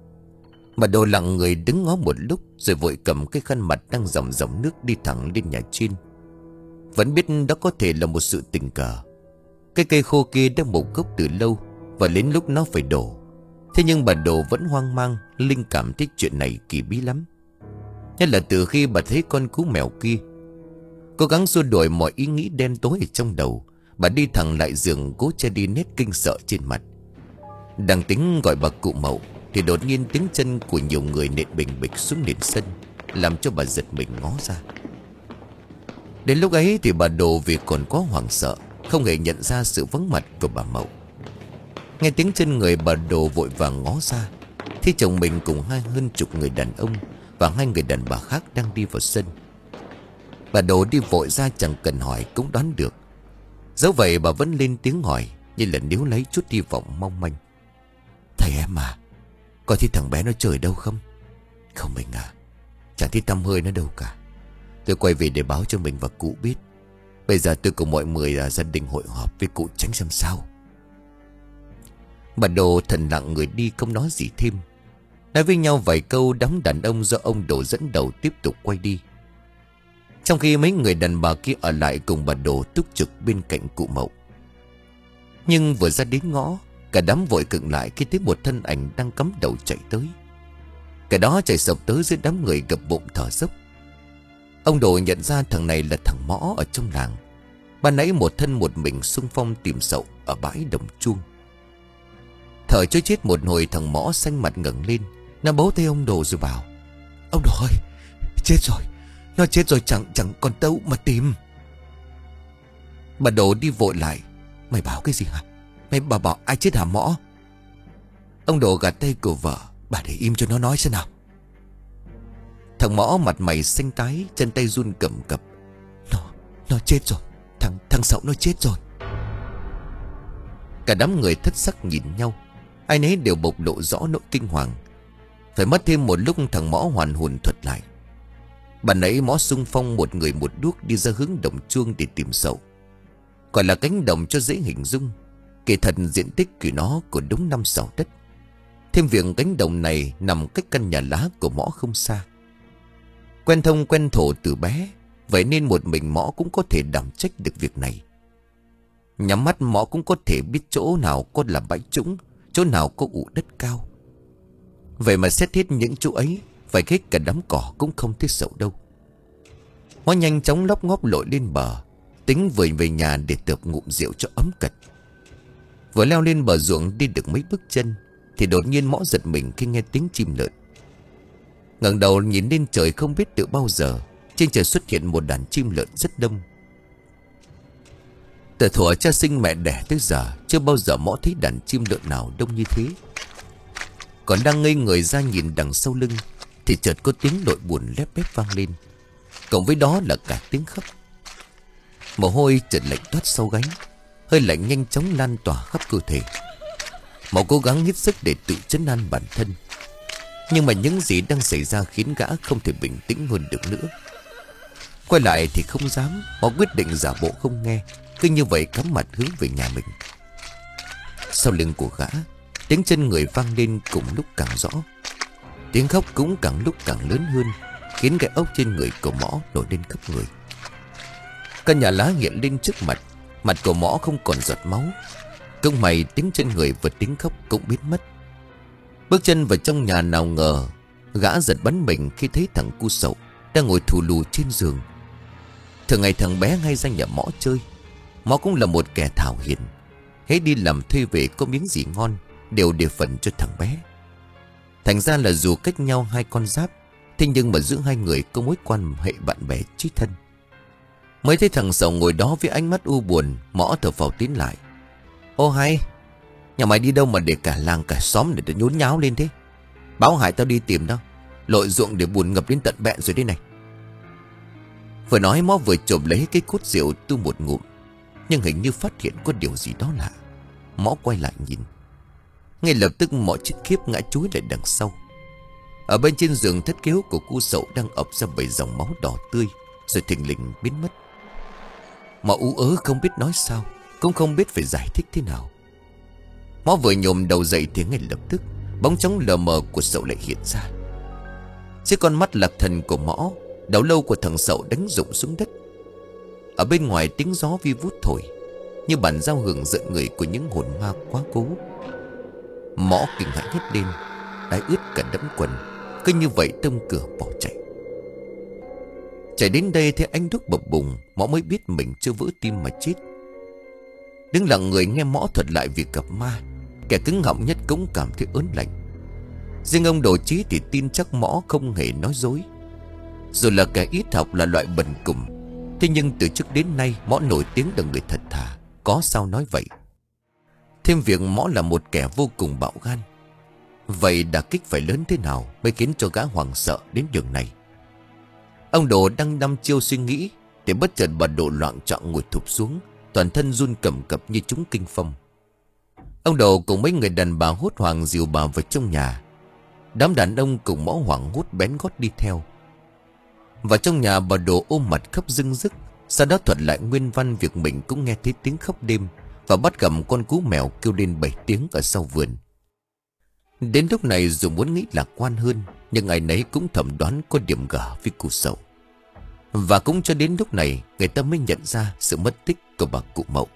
Bà Đồ lặng người đứng ngó một lúc, rồi vội cầm cái khăn mặt đang dòng dòng nước đi thẳng lên nhà trên. Vẫn biết đó có thể là một sự tình cờ. Cái cây khô kia đã mục gốc từ lâu, và đến lúc nó phải đổ. Thế nhưng bà Đồ vẫn hoang mang, linh cảm thấy chuyện này kỳ bí lắm. Nhất là từ khi bà thấy con cú mèo kia. Cố gắng xua đuổi mọi ý nghĩ đen tối ở trong đầu, bà đi thẳng lại giường, cố che đi nét kinh sợ trên mặt. Đang tính gọi bà cụ Mậu thì đột nhiên tiếng chân của nhiều người nện bình bịch xuống nền sân, làm cho bà giật mình ngó ra. Đến lúc ấy thì bà Đồ vì còn quá hoảng sợ, không hề nhận ra sự vắng mặt của bà Mậu. Nghe tiếng chân người, bà Đồ vội vàng ngó ra, thì chồng mình cùng hai hơn chục người đàn ông và hai người đàn bà khác đang đi vào sân. Bà Đồ đi vội ra, chẳng cần hỏi cũng đoán được. Dẫu vậy bà vẫn lên tiếng hỏi, như là nếu lấy chút hy vọng mong manh: "Thầy em à, có thấy thằng bé nó chơi đâu không?" "Không mình à, chẳng thấy tăm hơi nó đâu cả. Tôi quay về để báo cho mình và cụ biết. Bây giờ tôi cùng mọi người là gia đình hội họp với cụ tránh xem sao." Bà Đồ thần lặng người đi, không nói gì thêm. Nói với nhau vài câu, đám đàn ông do ông Đồ dẫn đầu tiếp tục quay đi. Trong khi mấy người đàn bà kia ở lại cùng bà Đồ túc trực bên cạnh cụ Mậu. Nhưng vừa ra đến ngõ, cả đám vội khựng lại khi thấy một thân ảnh đang cắm đầu chạy tới. Cái đó chạy sập tới dưới đám người gập bụng thở dốc. Ông Đồ nhận ra thằng này là thằng Mõ ở trong làng. Ban nãy một thân một mình xung phong tìm Sậu ở bãi đồng chuông. Thở cho chết một hồi, thằng Mõ xanh mặt ngẩng lên, nó bấu tay ông Đồ rồi bảo: "Ông Đồ ơi, chết rồi, nó chết rồi, chẳng chẳng còn đâu mà tìm." Bà Đồ đi vội lại: "Mày bảo cái gì hả? Mày bà bảo ai chết hả Mõ?" Ông Đồ gạt tay của vợ: "Bà để im cho nó nói xem nào." Thằng Mõ mặt mày xanh tái, chân tay run cầm cập: Nó, nó chết rồi, thằng, thằng Sậu nó chết rồi." Cả đám người thất sắc nhìn nhau, ai nấy đều bộc lộ rõ nỗi kinh hoàng. Phải mất thêm một lúc thằng Mõ hoàn hồn thuật lại. Bạn ấy Mõ xung phong một người một đuốc đi ra hướng đồng chuông để tìm Sậu. Gọi là cánh đồng cho dễ hình dung, kỳ thật diện tích của nó của đúng năm sào đất. Thêm việc cánh đồng này nằm cách căn nhà lá của Mõ không xa. Quen thông quen thổ từ bé, vậy nên một mình Mõ cũng có thể đảm trách được việc này. Nhắm mắt Mõ cũng có thể biết chỗ nào có là bãi trũng, chỗ nào có ụ đất cao. Vậy mà xét hết những chỗ ấy, phải hết cả đám cỏ cũng không thấy Sậu đâu. Mõ nhanh chóng lóc ngóp lội lên bờ, tính vừa về nhà để tợp ngụm rượu cho ấm cật. Vừa leo lên bờ ruộng đi được mấy bước chân thì đột nhiên Mõ giật mình khi nghe tiếng chim lợn. Ngẩng đầu nhìn lên trời, không biết từ bao giờ trên trời xuất hiện một đàn chim lợn rất đông. Từ thuở cha sinh mẹ đẻ tới giờ, chưa bao giờ Mõ thấy đàn chim lợn nào đông như thế. Còn đang ngây người ra nhìn đằng sau lưng, thì chợt có tiếng đội buồn lép bép vang lên, cộng với đó là cả tiếng khóc. Mồ hôi chợt lạnh toát sau gáy, hơi lạnh nhanh chóng lan tỏa khắp cơ thể. Mõ cố gắng hết sức để tự trấn an bản thân, nhưng mà những gì đang xảy ra khiến gã không thể bình tĩnh hơn được nữa. Quay lại thì không dám, Mõ quyết định giả bộ không nghe, cứ như vậy cắm mặt hướng về nhà mình. Sau lưng của gã, tiếng chân người vang lên cùng lúc càng rõ. Tiếng khóc cũng càng lúc càng lớn hơn, khiến cái ốc trên người của Mõ nổi lên khắp người. Căn nhà lá hiện lên trước mặt, mặt của Mõ không còn giọt máu. Công mày tiếng chân người và tiếng khóc cũng biến mất. Bước chân vào trong nhà, nào ngờ gã giật bắn mình khi thấy thằng cu Sậu đang ngồi thù lù trên giường. Thường ngày thằng bé hay ra nhà Mõ chơi. Mõ cũng là một kẻ thảo hiền, hễ đi làm thuê về có miếng gì ngon đều để phần cho thằng bé. Thành ra là dù cách nhau hai con giáp, thế nhưng mà giữa hai người có mối quan hệ bạn bè chí thân. Mới thấy thằng Sậu ngồi đó với ánh mắt u buồn, Mõ thở phào tiến lại. Ô hay, nhà mày đi đâu mà để cả làng cả xóm để tao nhốn nháo lên thế? Báo hại tao đi tìm đâu, lội ruộng để buồn ngập đến tận bẹn rồi đây này. Vừa nói Mõ vừa chộp lấy cái cốt rượu tu một ngụm, nhưng hình như phát hiện có điều gì đó lạ. Mõ quay lại nhìn, ngay lập tức Mõ chết khiếp ngã chúi lại đằng sau. Ở bên trên giường thất kéo của cu Sậu đang ọc ra bảy dòng máu đỏ tươi, rồi thình lình biến mất. Mõ ú ớ không biết nói sao, cũng không biết phải giải thích thế nào. Mõ vừa nhổm đầu dậy thì ngay lập tức bóng trắng lờ mờ của Sậu lại hiện ra. Chiếc con mắt lạc thần của Mõ, đầu lâu của thằng Sậu đánh rụng xuống đất. Ở bên ngoài tiếng gió vi vút thổi, như bản giao hưởng giận người của những hồn ma quá cố. Mõ kinh hãi hét lên, đái ướt cả đẫm quần, cứ như vậy tông cửa bỏ chạy. Chạy đến đây thấy ánh đuốc bập bùng, Mõ mới biết mình chưa vỡ tim mà chết. Đứng lặng người nghe Mõ thuật lại việc gặp ma, kẻ cứng họng nhất cũng cảm thấy ớn lạnh. Riêng ông Đồ Chí thì tin chắc Mõ không hề nói dối. Dù là kẻ ít học, là loại bần cùng, thế nhưng từ trước đến nay Mõ nổi tiếng là người thật thà, có sao nói vậy. Thêm việc Mõ là một kẻ vô cùng bạo gan. Vậy đả kích phải lớn thế nào mới khiến cho gã hoảng sợ đến đường này? Ông Đồ đang đăm chiêu suy nghĩ thì bất chợt bà Đồ loạng choạng ngồi thụp xuống, toàn thân run cầm cập như trúng kinh phong. Ông Đồ cùng mấy người đàn bà hốt hoảng dìu bà vào trong nhà. Đám đàn ông cùng Mõ hoảng hốt bén gót đi theo. Vào trong nhà, bà Đồ ôm mặt khóc rưng rức, sau đó thuật lại nguyên văn việc mình cũng nghe thấy tiếng khóc đêm và bắt gặp con cú mèo kêu lên bảy tiếng ở sau vườn. Đến lúc này dù muốn nghĩ lạc quan hơn, nhưng ai nấy cũng thẩm đoán có điểm gở với cụ Sậu. Và cũng cho đến lúc này người ta mới nhận ra sự mất tích của bà cụ Mậu.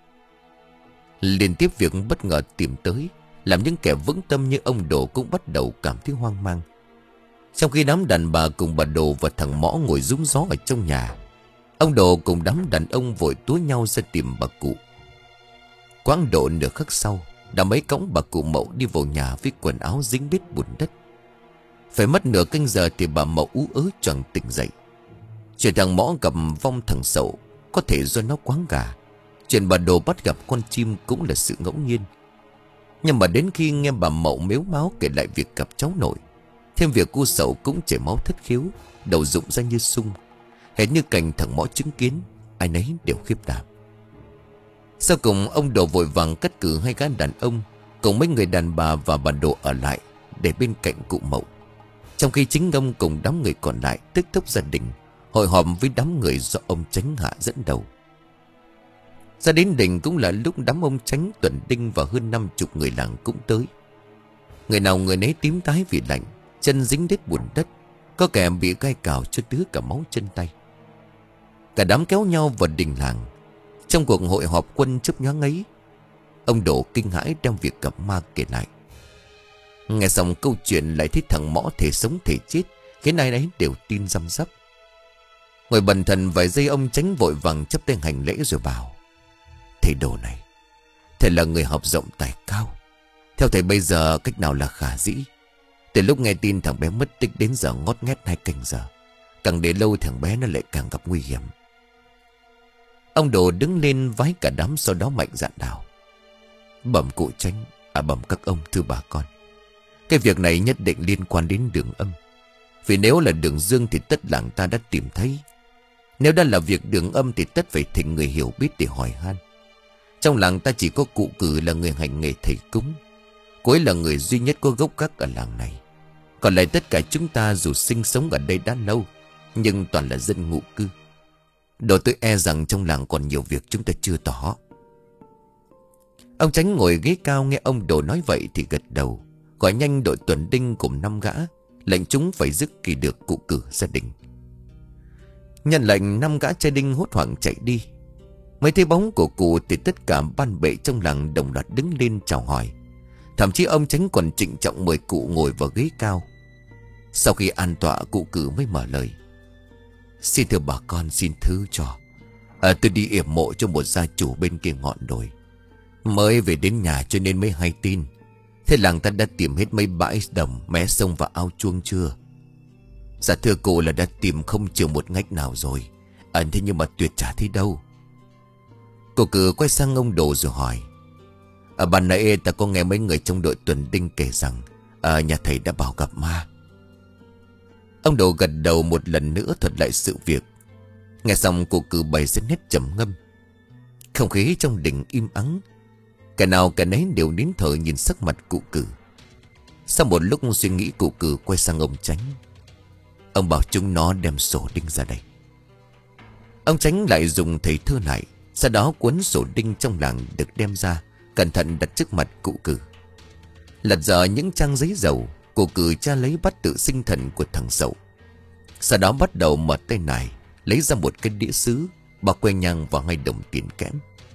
Liên tiếp việc bất ngờ tìm tới làm những kẻ vững tâm như ông Đồ cũng bắt đầu cảm thấy hoang mang. Trong khi đám đàn bà cùng bà Đồ và thằng Mõ ngồi rúng gió ở trong nhà, ông Đồ cùng đám đàn ông vội túa nhau ra tìm bà cụ. Quãng độ nửa khắc sau, đã mấy cõng bà cụ Mậu đi vào nhà với quần áo dính bết bùn đất. Phải mất nửa canh giờ thì bà Mậu ú ớ choàng tỉnh dậy. Chuyện thằng Mõ gặp vong thằng Sậu có thể do nó quáng gà. Chuyện bà Đồ bắt gặp con chim cũng là sự ngẫu nhiên. Nhưng mà đến khi nghe bà Mậu mếu máo kể lại việc gặp cháu nội, thêm việc cu Sậu cũng chảy máu thất khiếu, đầu rụng ra như sung, hệt như cảnh thằng Mõ chứng kiến, ai nấy đều khiếp đảm. Sau cùng ông Đồ vội vàng cắt cử hai gã đàn ông cùng mấy người đàn bà và bà Đồ ở lại để bên cạnh cụ Mậu, trong khi chính ông cùng đám người còn lại tức tốc gia đình hội họp với đám người do ông Chánh Hạ dẫn đầu. Ra đến đỉnh cũng là lúc đám ông Chánh, Tuần Đinh và hơn năm chục người làng cũng tới. Người nào người nấy tím tái vì lạnh, chân dính đết bùn đất, có kẻ bị gai cào cho tứa cả máu chân tay. Cả đám kéo nhau vào đình làng. Trong cuộc hội họp quân chớp nhoáng ấy, ông Đồ kinh hãi đem việc gặp ma kể lại. Nghe xong câu chuyện lại thấy thằng Mõ thể sống thể chết, khiến ai nấy đều tin răm rắp. Ngồi bần thần vài giây, ông Chánh vội vàng chắp tay hành lễ rồi bảo: Thầy Đồ này, thầy là người học rộng tài cao. Theo thầy bây giờ cách nào là khả dĩ? Từ lúc nghe tin thằng bé mất tích đến giờ ngót nghét hai canh giờ, càng để lâu thằng bé nó lại càng gặp nguy hiểm. Ông Đồ đứng lên vái cả đám, sau đó mạnh dạn đào: Bẩm cụ Chánh, à bẩm các ông thưa bà con, cái việc này nhất định liên quan đến Đường Âm. Vì nếu là Đường Dương thì tất làng ta đã tìm thấy. Nếu đã là việc Đường Âm thì tất phải thỉnh người hiểu biết để hỏi han. Trong làng ta chỉ có cụ Cử là người hành nghề thầy cúng. Cô ấy là người duy nhất có gốc gác ở làng này. Còn lại tất cả chúng ta dù sinh sống ở đây đã lâu, nhưng toàn là dân ngụ cư. Đồ tôi e rằng trong làng còn nhiều việc chúng ta chưa tỏ. Ông Chánh ngồi ghế cao nghe ông Đồ nói vậy thì gật đầu, gọi nhanh đội tuần đinh cùng năm gã, lệnh chúng phải dứt kỳ được cụ Cử gia đình. Nhận lệnh, năm gã trai đinh hốt hoảng chạy đi. Mấy thấy bóng của cụ thì tất cả ban bệ trong làng đồng loạt đứng lên chào hỏi. Thậm chí ông Chánh còn trịnh trọng mời cụ ngồi vào ghế cao. Sau khi an tọa, cụ Cử mới mở lời: Xin thưa bà con, xin thứ cho. à, Tôi đi yểm mộ cho một gia chủ bên kia ngọn đồi, mới về đến nhà cho nên mới hay tin. Thế làng ta đã tìm hết mấy bãi đồng, mé sông và ao chuông chưa? Dạ thưa cụ là đã tìm không chừa một ngách nào rồi. à, Thế nhưng mà tuyệt chả thấy đâu. Cụ Cử quay sang ông Đồ rồi hỏi: Ở ban nãy ta có nghe mấy người trong đội tuần đinh kể rằng à, nhà thầy đã bảo gặp ma. Ông Đồ gật đầu một lần nữa thuật lại sự việc. Nghe xong cụ Cử bày ra nét trầm ngâm. Không khí trong đình im ắng. Cả nào cả nấy đều nín thở nhìn sắc mặt cụ Cử. Sau một lúc suy nghĩ, cụ Cử quay sang ông Chánh: Ông bảo chúng nó đem sổ đinh ra đây. Ông Chánh lại dùng thầy thơ lại. Sau đó cuốn sổ đinh trong làng được đem ra, cẩn thận đặt trước mặt cụ Cử. Lật dở những trang giấy dầu, cụ Cử tra lấy bát tự sinh thần của thằng Sậu. Sau đó bắt đầu mở tay nải, lấy ra một cái đĩa sứ, bao que nhang và hai đồng tiền kẽm.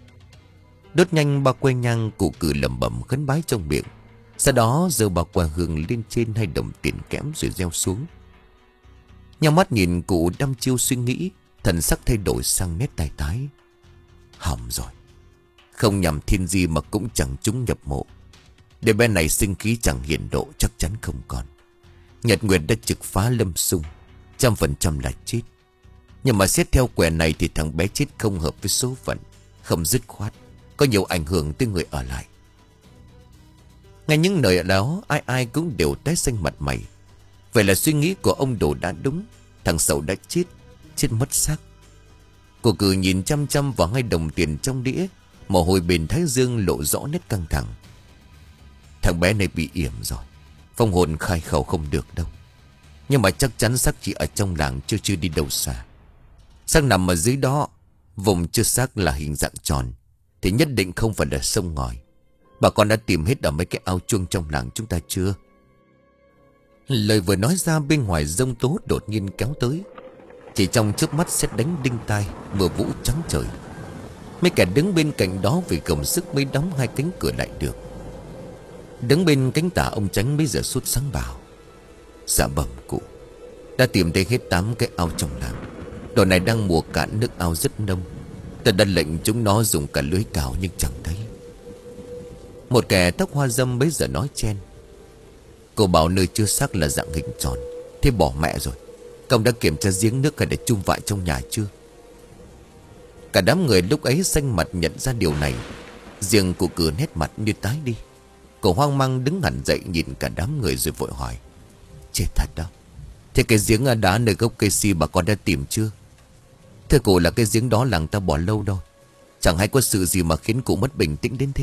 Đốt nhanh bao que nhang, cụ Cử lẩm bẩm khấn bái trong miệng. Sau đó giơ bao que hương lên trên hai đồng tiền kẽm rồi gieo xuống. Nhắm mắt nhìn cụ đăm chiêu suy nghĩ, thần sắc thay đổi sang nét tai tái. Hỏng rồi. Không nhằm thiên di mà cũng chẳng trúng nhập mộ. Để bên này sinh khí chẳng hiển độ chắc chắn không còn. Nhật Nguyệt đã trực phá lâm xung, trăm phần trăm là chết. Nhưng mà xét theo quẻ này thì thằng bé chết không hợp với số phận, không dứt khoát, có nhiều ảnh hưởng tới người ở lại. Ngay những lời đó, ai ai cũng đều tái xanh mặt mày. Vậy là suy nghĩ của ông Đồ đã đúng. Thằng Sậu đã chết, chết mất xác. Cô Cử nhìn chăm chăm vào hai đồng tiền trong đĩa, mồ hôi bên thái dương lộ rõ nét căng thẳng. Thằng bé này bị yểm rồi, phong hồn khai khẩu không được đâu. Nhưng mà chắc chắn xác chỉ ở trong làng, chưa chưa đi đâu xa. Xác nằm ở dưới đó, vùng chưa xác là hình dạng tròn, thì nhất định không phải là sông ngòi. Bà con đã tìm hết ở mấy cái ao chuông trong làng chúng ta chưa? Lời vừa nói ra, bên ngoài giông tố đột nhiên kéo tới. Chỉ trong chớp mắt sét đánh đinh tai, mưa vũ trắng trời. Mấy kẻ đứng bên cạnh đó vì gồng sức mới đóng hai cánh cửa lại được. Đứng bên cánh tả, ông Chánh bây giờ sốt sáng bảo: Dạ bẩm cụ, đã tìm thấy hết tám cái ao trong làng. Đồ này đang mùa cạn, nước ao rất nông. Ta đã lệnh chúng nó dùng cả lưới cào nhưng chẳng thấy. Một kẻ tóc hoa râm bây giờ nói chen: Cô bảo nơi chưa xác là dạng hình tròn, thế bỏ mẹ rồi. Công đã kiểm tra giếng nước hay để chum vại trong nhà chưa? Cả đám người lúc ấy xanh mặt nhận ra điều này. Riêng cụ Cử nét mặt như tái đi. Cô hoang mang đứng hẳn dậy nhìn cả đám người rồi vội hỏi: Chết thật đó. Thế cái giếng đá nơi gốc cây si bà con đã tìm chưa? Thưa cụ, là cái giếng đó làng ta bỏ lâu đâu. Chẳng hay có sự gì mà khiến cụ mất bình tĩnh đến thế.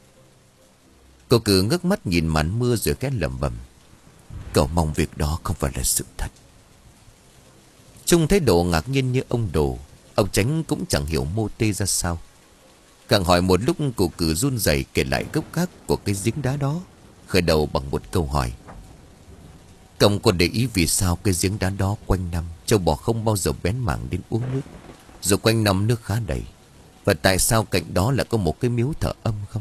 Cô Cử ngước mắt nhìn màn mưa rồi khẽ lẩm bẩm: Cậu mong việc đó không phải là sự thật. Trung thấy Đồ ngạc nhiên như ông Đồ, ông Chánh cũng chẳng hiểu mô tê ra sao. Càng hỏi một lúc, cụ Cử run rẩy kể lại gốc gác của cái giếng đá đó, khởi đầu bằng một câu hỏi: Công có để ý vì sao cái giếng đá đó quanh năm trâu bò không bao giờ bén mảng đến uống nước, rồi quanh năm nước khá đầy, và tại sao cạnh đó lại có một cái miếu thờ âm không?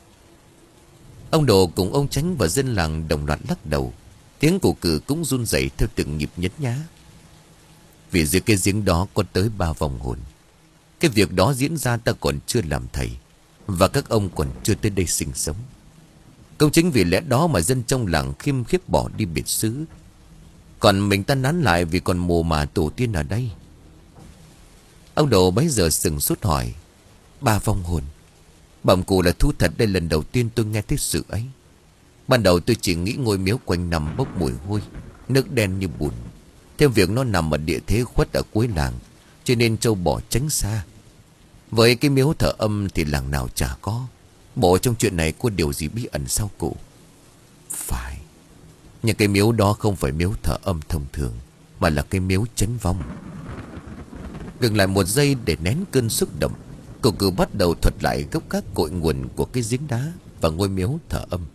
Ông Đồ cùng ông Chánh và dân làng đồng loạt lắc đầu. Tiếng cụ Cử cũng run rẩy theo từng nhịp nhấn nhá. Vì dưới cái giếng đó có tới ba vòng hồn. Cái việc đó diễn ra ta còn chưa làm thầy, và các ông còn chưa tới đây sinh sống. Cũng chính vì lẽ đó mà dân trong làng khiêm khiếp bỏ đi biệt xứ. Còn mình ta nán lại vì còn mồ mà tổ tiên ở đây. Ông Đồ bấy giờ sừng sốt hỏi: Ba vong hồn, bẩm cụ là thú thật, đây lần đầu tiên tôi nghe thấy sự ấy. Ban đầu tôi chỉ nghĩ ngôi miếu quanh nằm bốc mùi hôi, nước đen như bùn. Thêm việc nó nằm ở địa thế khuất ở cuối làng, cho nên trâu bò tránh xa. Với cái miếu thờ âm thì làng nào chả có. Bộ trong chuyện này có điều gì bí ẩn sao cụ? Phải, nhưng cái miếu đó không phải miếu thờ âm thông thường, mà là cái miếu chấn vong. Ngừng lại một giây để nén cơn xúc động, cậu cứ bắt đầu thuật lại gốc gác cội nguồn của cái giếng đá và ngôi miếu thờ âm.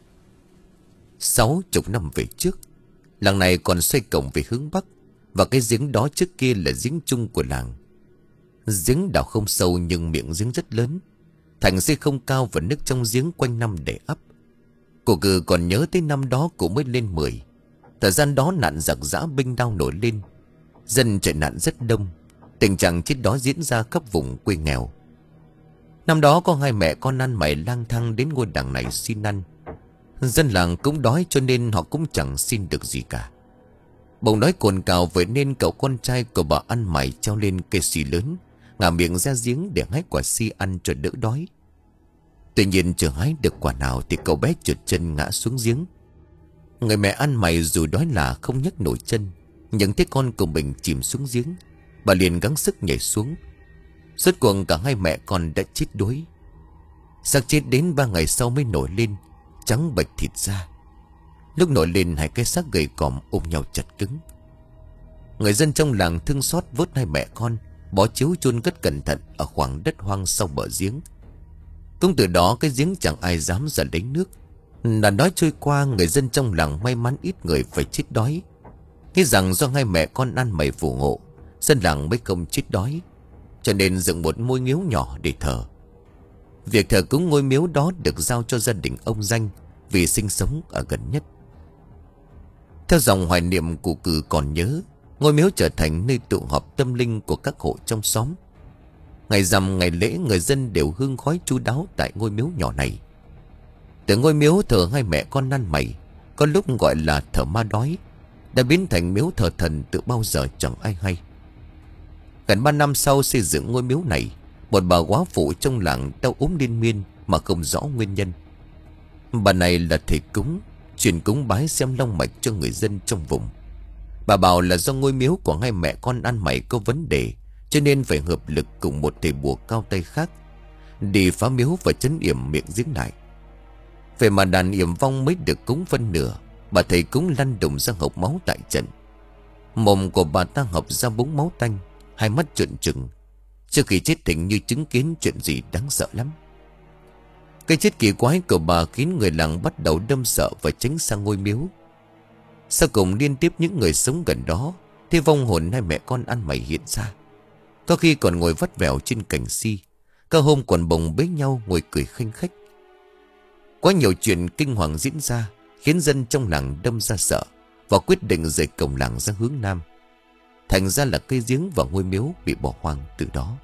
Sáu chục năm về trước, làng này còn xoay cổng về hướng bắc, và cái giếng đó trước kia là giếng chung của làng. Giếng đào không sâu nhưng miệng giếng rất lớn, thành xây không cao và nước trong giếng quanh năm để ắp. Cô cứ còn nhớ tới năm đó cụ mới lên mười. Thời gian đó nạn giặc giã binh đao nổi lên, dân chạy nạn rất đông. Tình trạng chết đó diễn ra khắp vùng quê nghèo. Năm đó có hai mẹ con ăn mày lang thang đến ngôi làng này xin ăn. Dân làng cũng đói cho nên họ cũng chẳng xin được gì cả. Bỗng đói cồn cào, vậy nên cậu con trai của bà ăn mày treo lên cây xì lớn, ngả miệng ra giếng để hái quả xi ăn cho đỡ đói. Tuy nhiên chưa hái được quả nào thì cậu bé trượt chân ngã xuống giếng. Người mẹ ăn mày dù đói là không nhấc nổi chân, nhưng thấy con của mình chìm xuống giếng, bà liền gắng sức nhảy xuống. Suốt cuộc cả hai mẹ con đã chết đuối. Xác chết đến ba ngày sau mới nổi lên, trắng bệch thịt ra. Lúc nổi lên, hai cái xác gầy còm ôm nhau chặt cứng. Người dân trong làng thương xót vớt hai mẹ con, bó chiếu chôn cất cẩn thận ở khoảng đất hoang sau bờ giếng. Cũng từ đó cái giếng chẳng ai dám ra lấy nước. Nạn đói trôi qua, người dân trong làng may mắn ít người phải chết đói. Nghĩ rằng do hai mẹ con ăn mày phù hộ, dân làng mới không chết đói, cho nên dựng một ngôi miếu nhỏ để thờ. Việc thờ cúng ngôi miếu đó được giao cho gia đình ông Danh, vì sinh sống ở gần nhất. Theo dòng hoài niệm cụ cử còn nhớ, ngôi miếu trở thành nơi tụ họp tâm linh của các hộ trong xóm. Ngày rằm ngày lễ, người dân đều hương khói chu đáo tại ngôi miếu nhỏ này. Từ ngôi miếu thờ hai mẹ con ăn mày, có lúc gọi là thờ ma đói, đã biến thành miếu thờ thần từ bao giờ chẳng ai hay. Gần ba năm sau xây dựng ngôi miếu này, một bà góa phụ trong làng đau ốm liên miên mà không rõ nguyên nhân. Bà này là thầy cúng, truyền cúng bái xem long mạch cho người dân trong vùng. Bà bảo là do ngôi miếu của hai mẹ con ăn mày có vấn đề, cho nên phải hợp lực cùng một thầy bùa cao tay khác đi phá miếu và trấn yểm miệng giếng lại. Vậy mà đàn yểm vong mới được cúng phân nửa, bà thầy cúng lăn đùng ra hộc máu tại trận. Mồm của bà ta hộc ra búng máu tanh, hai mắt trợn trừng. Trước khi chết thỉnh như chứng kiến chuyện gì đáng sợ lắm. Cái chết kỳ quái của bà khiến người làng bắt đầu đâm sợ và tránh sang ngôi miếu. Sau cùng liên tiếp những người sống gần đó thì vong hồn hai mẹ con ăn mày hiện ra. Có khi còn ngồi vắt vẻo trên cành si, có hôm còn bồng bế nhau ngồi cười khanh khách. Quá nhiều chuyện kinh hoàng diễn ra khiến dân trong làng đâm ra sợ và quyết định rời cổng làng ra hướng nam. Thành ra là cây giếng và ngôi miếu bị bỏ hoang từ đó.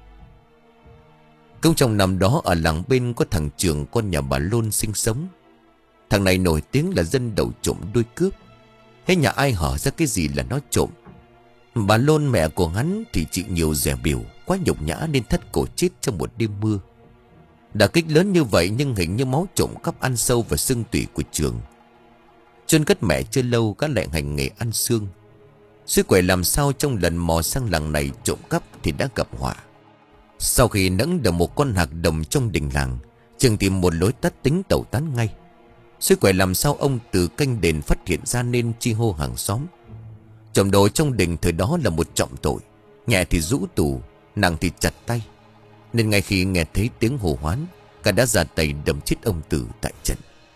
Cũng trong năm đó, ở làng bên có thằng Trường, con nhà bà Lôn sinh sống. Thằng này nổi tiếng là dân đầu trộm đuôi cướp. Thế nhà ai hở ra cái gì là nó trộm. Bà Lôn mẹ của hắn thì chịu nhiều dè bỉu, quá nhục nhã nên thất cổ chết trong một đêm mưa. Đả kích lớn như vậy nhưng hình như máu trộm cắp ăn sâu vào xương tủy của Trường. Chôn cất mẹ chưa lâu, các lại hành nghề ăn xương. Suy quậy làm sao trong lần mò sang làng này trộm cắp thì đã gặp họa. Sau khi nẫng được một con hạc đồng trong đình làng, Trường tìm một lối tắt tính tẩu tán ngay. Suy quậy làm sao ông từ canh đền phát hiện ra nên chi hô hàng xóm. Trộm đồ trong đình thời đó là một trọng tội, nhẹ thì rũ tù, nặng thì chặt tay. Nên ngay khi nghe thấy tiếng hô hoán, cả đã ra tay đâm chết ông Tử tại trận.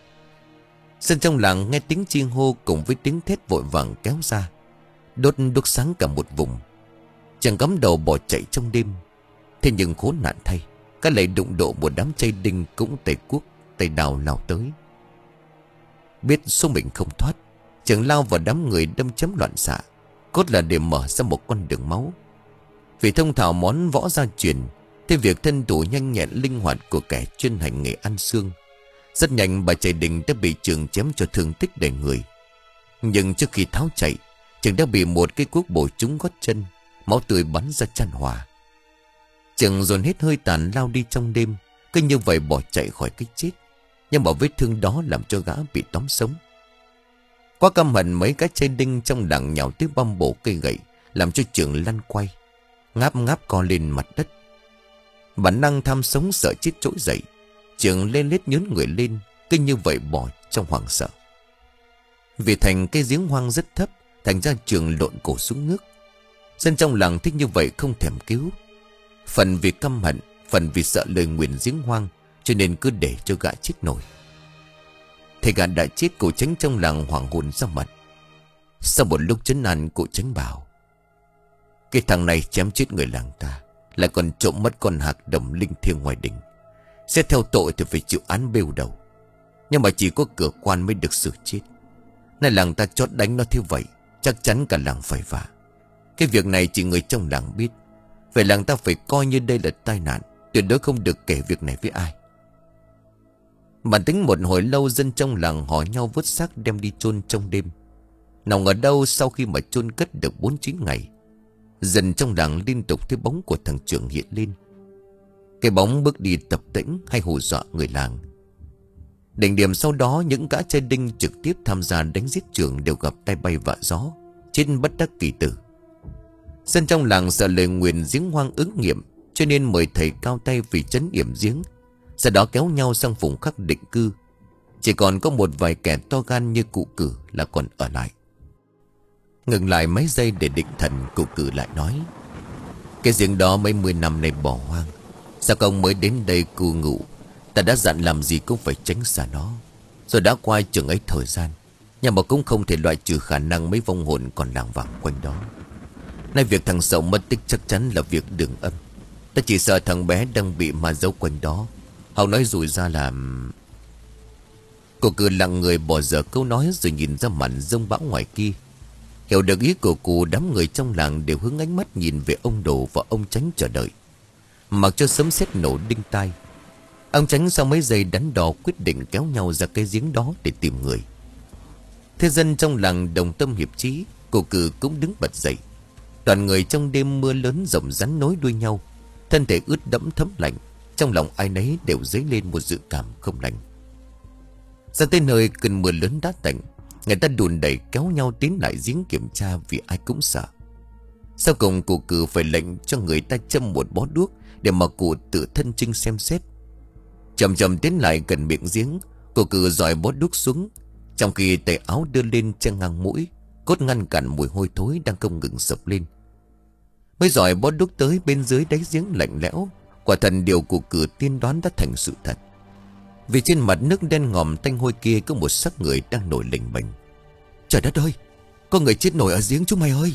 Dân trong làng nghe tiếng chi hô cùng với tiếng thét vội vàng kéo ra, đốt đuốc sáng cả một vùng. Chàng cắm đầu bỏ chạy trong đêm. Thế nhưng khốn nạn thay, các lại đụng độ một đám chây đinh cũng tay cuốc tay đào lao tới. Biết số mình không thoát, chàng lao vào đám người đâm chém loạn xạ, cốt là để mở ra một con đường máu. Vì thông thạo món võ gia truyền, thế việc thân thủ nhanh nhẹn linh hoạt của kẻ chuyên hành nghề ăn xương, rất nhanh bà chạy đình đã bị Trường chém cho thương tích đầy người. Nhưng trước khi tháo chạy, chàng đã bị một cái cuốc bổ trúng gót chân, máu tươi bắn ra chan hòa. Chừng dồn hết hơi tàn lao đi trong đêm, cứ như vậy bỏ chạy khỏi cái chết. Nhưng mà vết thương đó làm cho gã bị tóm sống. Quá căm hận, mấy cái chai đinh trong đằng nhào tới băm bổ cây gậy, làm cho Trường lăn quay, ngáp ngáp co lên mặt đất. Bản năng tham sống sợ chết trỗi dậy, Trường lên lết nhớn người lên, cứ như vậy bỏ trong hoảng sợ. Vì thành cái giếng hoang rất thấp, thành ra Trường lộn cổ xuống nước. Dân trong làng thích như vậy không thèm cứu. Phần vì căm hận, phần vì sợ lời nguyền giếng hoang, cho nên cứ để cho gã chết nổi. Thầy gã đã chết, cụ Tránh trong làng hoảng hồn ra mặt. Sau một lúc trấn an, cụ Tránh bảo: cái thằng này chém chết người làng ta, lại còn trộm mất con hạc đồng linh thiêng ngoài đình. Xét theo tội thì phải chịu án bêu đầu, nhưng mà chỉ có cửa quan mới được xử chết. Nay làng ta chót đánh nó thế vậy, chắc chắn cả làng phải vả. Cái việc này chỉ người trong làng biết, vậy làng ta phải coi như đây là tai nạn, tuyệt đối không được kể việc này với ai. Bản tính một hồi lâu, dân trong làng hỏi nhau vớt xác đem đi chôn trong đêm. Nòng ở đâu sau khi mà chôn cất được bốn chín ngày, dần trong làng liên tục thấy bóng của thằng Trường hiện lên. Cái bóng bước đi tập tễnh hay hù dọa người làng. Đỉnh điểm sau đó, những gã trai đinh trực tiếp tham gia đánh giết Trường đều gặp tay bay vạ gió, chết bất đắc kỳ tử. Dân trong làng sợ lời nguyền giếng hoang ứng nghiệm, cho nên mời thầy cao tay vì trấn yểm giếng, sau đó kéo nhau sang vùng khác định cư. Chỉ còn có một vài kẻ to gan như cụ Cử là còn ở lại. Ngừng lại mấy giây để định thần, cụ Cử lại nói: cái giếng đó mấy mươi năm nay bỏ hoang, sao công mới đến đây cư ngụ? Ta đã dặn làm gì cũng phải tránh xa nó, rồi đã qua chừng ấy thời gian, nhưng mà cũng không thể loại trừ khả năng mấy vong hồn còn lảng vảng quanh đó. Nay việc thằng Sậu mất tích chắc chắn là việc đường âm. Ta chỉ sợ thằng bé đang bị ma giấu quanh đó. Hậu nói rủi ra làm... Cô cứ lặng người bỏ dở câu nói, rồi nhìn ra màn rông bão ngoài kia. Hiểu được ý của cụ, đám người trong làng đều hướng ánh mắt nhìn về ông Đồ và ông Tránh chờ đợi. Mặc cho sấm sét nổ đinh tai, ông Tránh sau mấy giây đắn đo quyết định kéo nhau ra cái giếng đó để tìm người. Thế dân trong làng đồng tâm hiệp chí, cô Cử cũng đứng bật dậy. Toàn người trong đêm mưa lớn rộng rắn nối đuôi nhau, thân thể ướt đẫm thấm lạnh, trong lòng ai nấy đều dấy lên một dự cảm không lành. Ra tới nơi cơn mưa lớn đã tạnh, người ta đùn đẩy kéo nhau tiến lại giếng kiểm tra vì ai cũng sợ. Sau cùng cụ Cử phải lệnh cho người ta châm một bó đuốc để mà cụ tự thân trinh xem xét. Chậm chậm tiến lại gần miệng giếng, cụ Cử dọi bó đuốc xuống, trong khi tay áo đưa lên che ngang mũi, cốt ngăn cản mùi hôi thối đang không ngừng sập lên. Mới dọi bó đuốc tới bên dưới đáy giếng lạnh lẽo, quả thần điều cụ Cử tiên đoán đã thành sự thật. Vì trên mặt nước đen ngòm tanh hôi kia có một xác người đang nổi lềnh bềnh. Trời đất ơi, có người chết nổi ở giếng chúng mày ơi!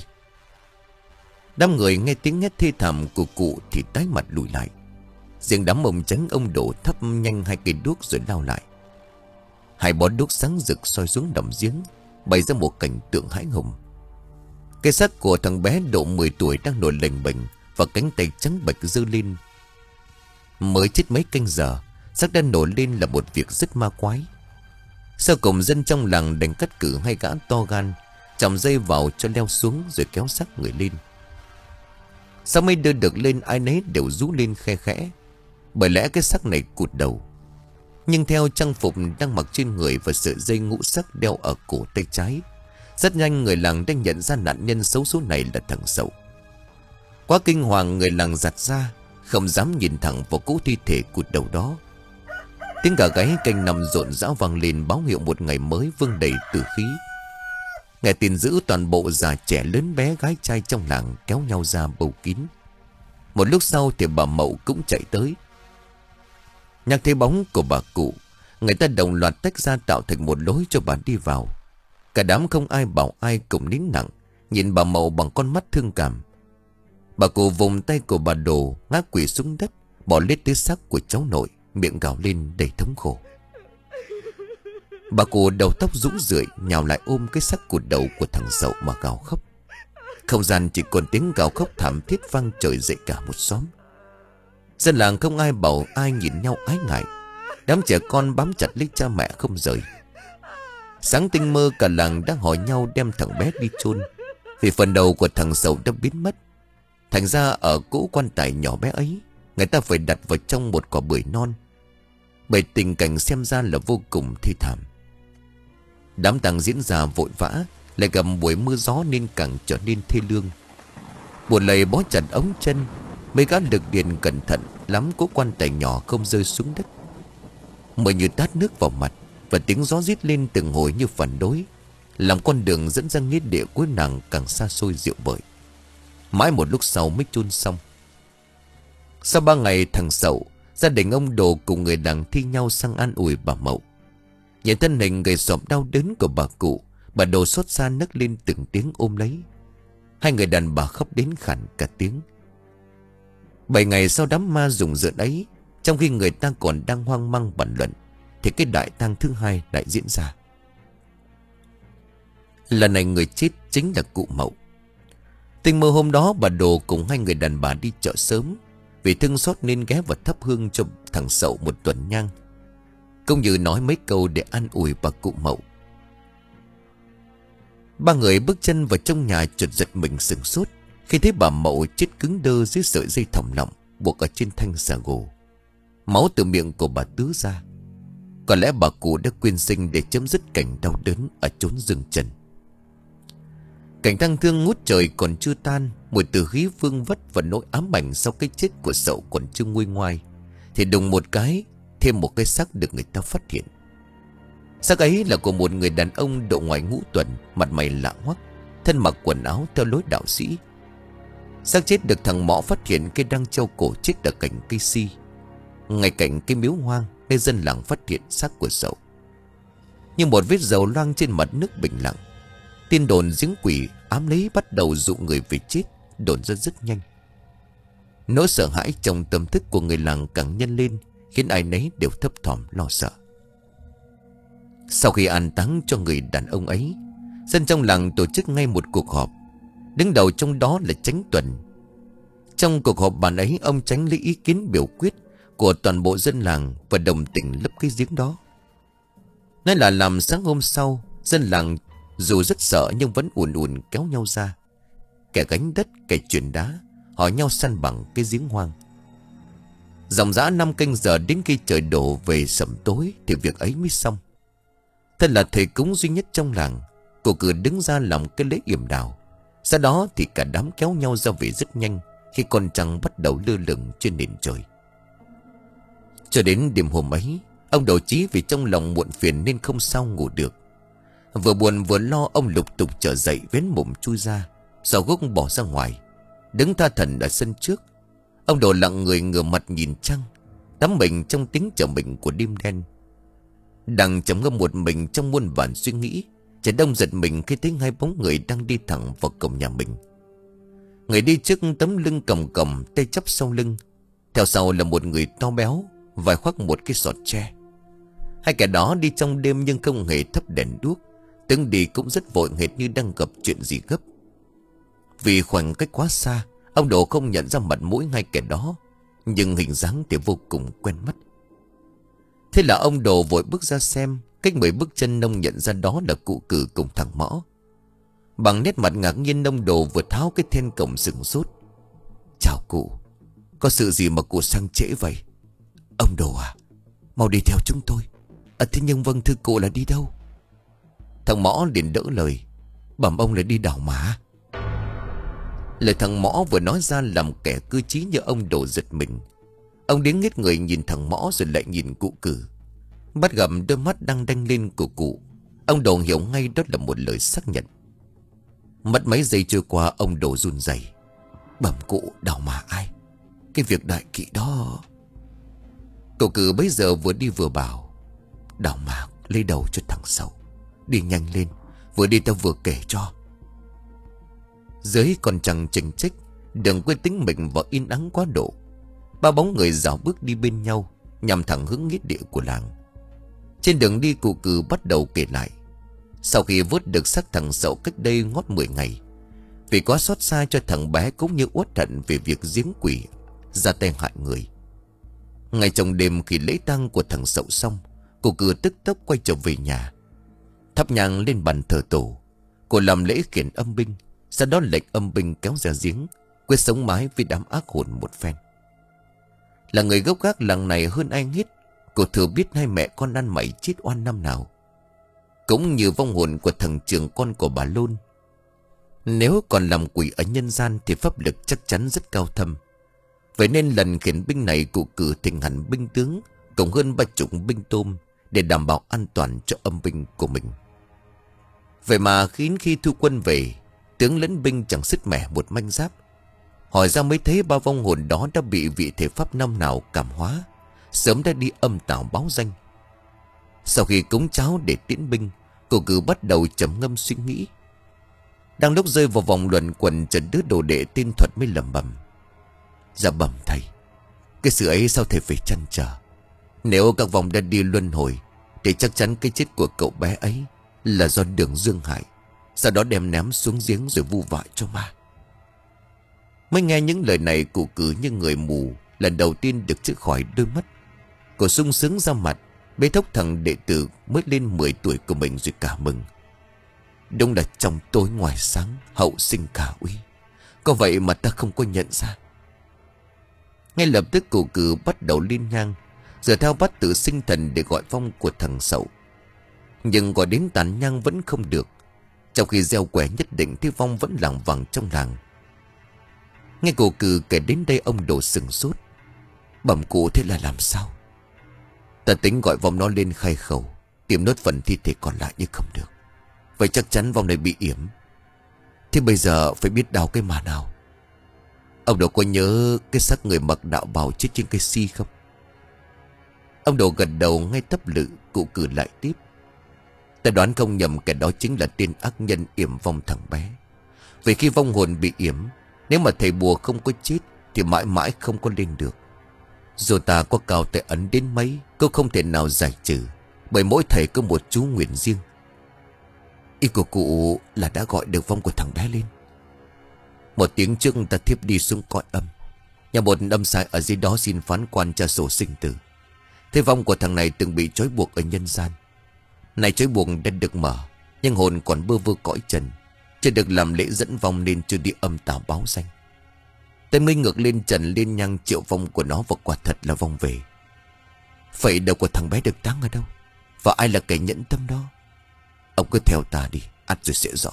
Đám người nghe tiếng hét thê thảm của cụ thì tái mặt lùi lại. Riêng đám ông Tránh ông Đổ thắp nhanh hai cây đuốc rồi lao lại. Hai bó đuốc sáng rực soi xuống đầm giếng, bày ra một cảnh tượng hãi hùng. Cái xác của thằng bé độ mười tuổi đang nổi lềnh bềnh và cánh tay trắng bệch giơ lên. Mới chết mấy canh giờ, xác đã nổi lên là một việc rất ma quái. Sau cùng dân trong làng đành cắt cử hai gã to gan, chòng dây vào cho leo xuống rồi kéo xác người lên. Sau mới đưa được lên, ai nấy đều rú lên khe khẽ, bởi lẽ cái xác này cụt đầu. Nhưng theo trang phục đang mặc trên người và sợi dây ngũ sắc đeo ở cổ tay trái, rất nhanh người làng đã nhận ra nạn nhân xấu số này là thằng Sậu. Quá kinh hoàng, người làng giặt ra, không dám nhìn thẳng vào cỗ thi thể cụt đầu đó. Tiếng gà gáy canh nằm rộn rã vang lên, báo hiệu một ngày mới vương đầy tử khí. Nghe tin dữ, toàn bộ già trẻ lớn bé gái trai trong làng kéo nhau ra bầu kín. Một lúc sau thì bà Mậu cũng chạy tới. Nhắc thấy bóng của bà cụ, người ta đồng loạt tách ra tạo thành một lối cho bà đi vào. Cả đám không ai bảo ai cùng nín lặng, nhìn bà Mậu bằng con mắt thương cảm. Bà cụ vùng tay của bà Đồ ngã quỵ xuống đất, bỏ lết tới xác của cháu nội, miệng gào lên đầy thống khổ. Bà cụ đầu tóc rũ rượi nhào lại ôm cái xác cụt đầu của thằng Sậu mà gào khóc. Không gian chỉ còn tiếng gào khóc thảm thiết vang trời dậy cả một xóm. Dân làng không ai bảo ai, nhìn nhau ái ngại. Đám trẻ con bám chặt lấy cha mẹ không rời. Sáng tinh mơ, cả làng đang hỏi nhau đem thằng bé đi chôn, vì phần đầu của thằng Sậu đã biến mất. Thành ra ở cỗ quan tài nhỏ bé ấy người ta phải đặt vào trong một quả bưởi non. Bởi tình cảnh xem ra là vô cùng thê thảm. Đám tang diễn ra vội vã, lại gặp buổi mưa gió nên càng trở nên thê lương. Buồn lầy bó chặt ống chân, mấy gã lực điện cẩn thận lắm cố quan tài nhỏ không rơi xuống đất. Mưa như tát nước vào mặt, và tiếng gió rít lên từng hồi như phản đối, làm con đường dẫn ra nghĩa địa cuối nàng càng xa xôi dịu vợi. Mãi một lúc sau mới chôn xong. Sau ba ngày thằng Sậu, gia đình ông Đồ cùng người làng thi nhau sang an ủi bà Mậu. Nhìn thân hình gầy xóm đau đớn của bà cụ, bà Đồ xót xa nấc lên từng tiếng ôm lấy. Hai người đàn bà khóc đến khản cả tiếng. Bảy ngày sau đám ma rùng rợn ấy, trong khi người ta còn đang hoang mang bàn luận, thì cái đại tang thứ hai lại diễn ra. Lần này người chết chính là cụ Mậu. Tình mơ hôm đó bà Đồ cùng hai người đàn bà đi chợ sớm, vì thương xót nên ghé vào thắp hương cho thằng Sậu một tuần nhang, cũng như nói mấy câu để an ủi bà cụ Mậu. Ba người bước chân vào trong nhà chợt giật mình sửng sốt khi thấy bà Mậu chết cứng đơ dưới sợi dây thòng lọng buộc ở trên thanh xà gồ. Máu từ miệng của bà tứa ra. Có lẽ bà cụ đã quyên sinh để chấm dứt cảnh đau đớn ở chốn rừng trần. Cảnh tang thương ngút trời còn chưa tan, mùi tử khí vương vất và nỗi ám ảnh sau cái chết của Sậu còn chưa nguôi ngoai, thì đùng một cái, thêm một cái xác được người ta phát hiện. Xác ấy là của một người đàn ông độ ngoài ngũ tuần, mặt mày lạ hoắc, thân mặc quần áo theo lối đạo sĩ. Xác chết được thằng Mõ phát hiện cây đang treo cổ chết ở cạnh cây si, ngay cạnh cây miếu hoang nơi dân làng phát hiện xác của Sậu. Như một vết dầu loang trên mặt nước bình lặng, tin đồn giếng quỷ ám lấy bắt đầu dụ người về chết đồn ra rất nhanh. Nỗi sợ hãi trong tâm thức của người làng càng nhân lên, khiến ai nấy đều thấp thỏm lo sợ. Sau khi an táng cho người đàn ông ấy, dân trong làng tổ chức ngay một cuộc họp. Đứng đầu trong đó là Chánh Tuần. Trong cuộc họp bàn ấy, ông Chánh lấy ý kiến biểu quyết của toàn bộ dân làng và đồng tình lấp cái giếng đó. Nói là làm sáng hôm sau, dân làng dù rất sợ nhưng vẫn ùn ùn kéo nhau ra, kẻ gánh đất, kẻ chuyển đá, hỏi nhau săn bằng cái giếng hoang. Dòng dã năm canh giờ đến khi trời đổ về sẩm tối thì việc ấy mới xong. Thân là thầy cúng duy nhất trong làng, cô cứ đứng ra làm cái lễ yểm đào. Sau đó thì cả đám kéo nhau ra về rất nhanh, khi con trăng bắt đầu lơ lửng trên nền trời. Cho đến đêm hôm ấy, ông Đầu Chí vì trong lòng muộn phiền nên không sao ngủ được. Vừa buồn vừa lo, ông lục tục trở dậy, vén mồm chui ra, sau gốc bỏ ra ngoài, đứng tha thần ở sân trước. Ông Đồ lặng người ngửa mặt nhìn trăng, đắm mình trong tiếng trở mình của đêm đen. Đang trầm ngâm một mình trong muôn vàn suy nghĩ, chợt đông giật mình khi thấy hai bóng người đang đi thẳng vào cổng nhà mình. Người đi trước tấm lưng còng còng, tay chắp sau lưng, theo sau là một người to béo, vai khoác một cái sọt tre. Hai kẻ đó đi trong đêm nhưng không hề thắp đèn đuốc, tiếng đi cũng rất vội, hệt như đang gặp chuyện gì gấp. Vì khoảng cách quá xa, ông Đồ không nhận ra mặt mũi hai kẻ đó, nhưng hình dáng thì vô cùng quen mắt. Thế là ông Đồ vội bước ra xem. Cách mười bước chân ông nhận ra đó là cụ Cử cùng thằng Mõ. Bằng nét mặt ngạc nhiên, ông Đồ vừa tháo cái then cổng sừng sốt. Chào cụ, có sự gì mà cụ sang trễ vậy? Ông Đồ à, mau đi theo chúng tôi. À, thế nhưng vâng thưa cụ, là đi đâu? Thằng Mõ liền đỡ lời. Bẩm ông là đi đào mã. Lời thằng Mõ vừa nói ra làm kẻ cơ trí như ông Đồ giật mình. Ông đến nghếch người nhìn thằng Mõ rồi lại nhìn cụ Cử. Bắt gặp đôi mắt đang đanh lên của cụ, ông Đồ hiểu ngay đó là một lời xác nhận. Mất mấy giây trôi qua, ông Đồ run rẩy. Bẩm cụ, đào mã ai? Cái việc đại kỵ đó. Cụ Cử bấy giờ vừa đi vừa bảo. Đào mã lấy đầu cho thằng Sậu. Đi nhanh lên, vừa đi tao vừa kể cho. Dưới còn chẳng chỉnh trích, đừng quên tính mình và yên ắng quá độ. Ba bóng người dạo bước đi bên nhau, nhằm thẳng hướng nghĩa địa của làng. Trên đường đi, cụ Cử bắt đầu kể lại. Sau khi vớt được xác thằng Sậu cách đây ngót mười ngày, vì quá xót xa cho thằng bé cũng như uất hận về việc giếng quỷ ra tay hại người, ngay trong đêm khi lễ tang của thằng Sậu xong, cụ Cử tức tốc quay trở về nhà, thắp nhang lên bàn thờ tổ. Cô làm lễ khiển âm binh, sau đó lệnh âm binh kéo ra giếng, quyết sống mái với đám ác hồn một phen. Là người gốc gác làng này hơn ai hết, cô thừa biết hai mẹ con ăn mày chết oan năm nào. Cũng như vong hồn của thằng trưởng con của bà Lôn. Nếu còn làm quỷ ở nhân gian thì pháp lực chắc chắn rất cao thâm. Vậy nên lần khiển binh này cụ cử thịnh hẳn binh tướng cộng hơn ba chục binh tôm để đảm bảo an toàn cho âm binh của mình. Vậy mà khiến khi thu quân về, tướng lẫn binh chẳng sứt mẻ một manh giáp. Hỏi ra mới thấy ba vong hồn đó đã bị vị thể pháp năm nào cảm hóa, sớm đã đi âm tào báo danh. Sau khi cúng cháo để tiễn binh, cụ cử bắt đầu trầm ngâm suy nghĩ. Đang lúc rơi vào vòng luẩn quẩn, chợt đứa đồ đệ tên Thuật mới lẩm bẩm: Dạ bẩm thầy, cái sự ấy sao thầy phải chăn trở? Nếu các vòng đã đi luân hồi thì chắc chắn cái chết của cậu bé ấy là do Đường Dương hại, sau đó đem ném xuống giếng rồi vu vạ cho ma. Mới nghe những lời này, cụ cử như người mù lần đầu tiên được chữa khỏi đôi mắt. Cô sung sướng ra mặt, bế thốc thằng đệ tử mới lên mười tuổi của mình rồi cả mừng. Đúng là trong tối ngoài sáng, hậu sinh cả uy. Có vậy mà ta không có nhận ra. Ngay lập tức cụ cử bắt đầu liên nhang, giờ theo bắt tự sinh thần để gọi vong của thằng Sậu. Nhưng gọi đến tàn nhang vẫn không được. Trong khi gieo quẻ nhất định thì vong vẫn lảng vảng trong làng. Nghe cụ cử kể đến đây, ông Đồ sừng sốt. Bẩm cụ, thế là làm sao? Ta tính gọi vong nó lên khai khẩu, tìm nốt phần thi thể còn lại nhưng không được. Vậy chắc chắn vong này bị yểm. Thế bây giờ phải biết đào cái mà nào? Ông Đồ có nhớ cái xác người mặc đạo bào chết trên cây si không? Ông Đồ gật đầu ngay tấp lự. Cụ cử lại tiếp: Ta đoán không nhầm, kẻ đó chính là tên ác nhân yểm vong thằng bé. Vì khi vong hồn bị yểm, nếu mà thầy bùa không có chết thì mãi mãi không có lên được. Dù ta có cao tay ấn đến mấy cũng không thể nào giải trừ, bởi mỗi thầy có một chú nguyện riêng. Ý của cụ là đã gọi được vong của thằng bé lên. Một tiếng trước ta thiếp đi xuống cõi âm, nhà một âm sai ở dưới đó xin phán quan tra sổ sinh tử. Thế vong của thằng này từng bị trói buộc ở nhân gian. Này trói buộc đã được mở, nhưng hồn còn bơ vơ cõi trần, chưa được làm lễ dẫn vong nên chưa đi âm tào báo danh. Tên mới ngược lên trần liên nhang triệu vong của nó, và quả thật là vong về. Vậy đầu của thằng bé được táng ở đâu, và ai là kẻ nhẫn tâm đó? Ông cứ theo ta đi, ắt rồi sẽ rõ.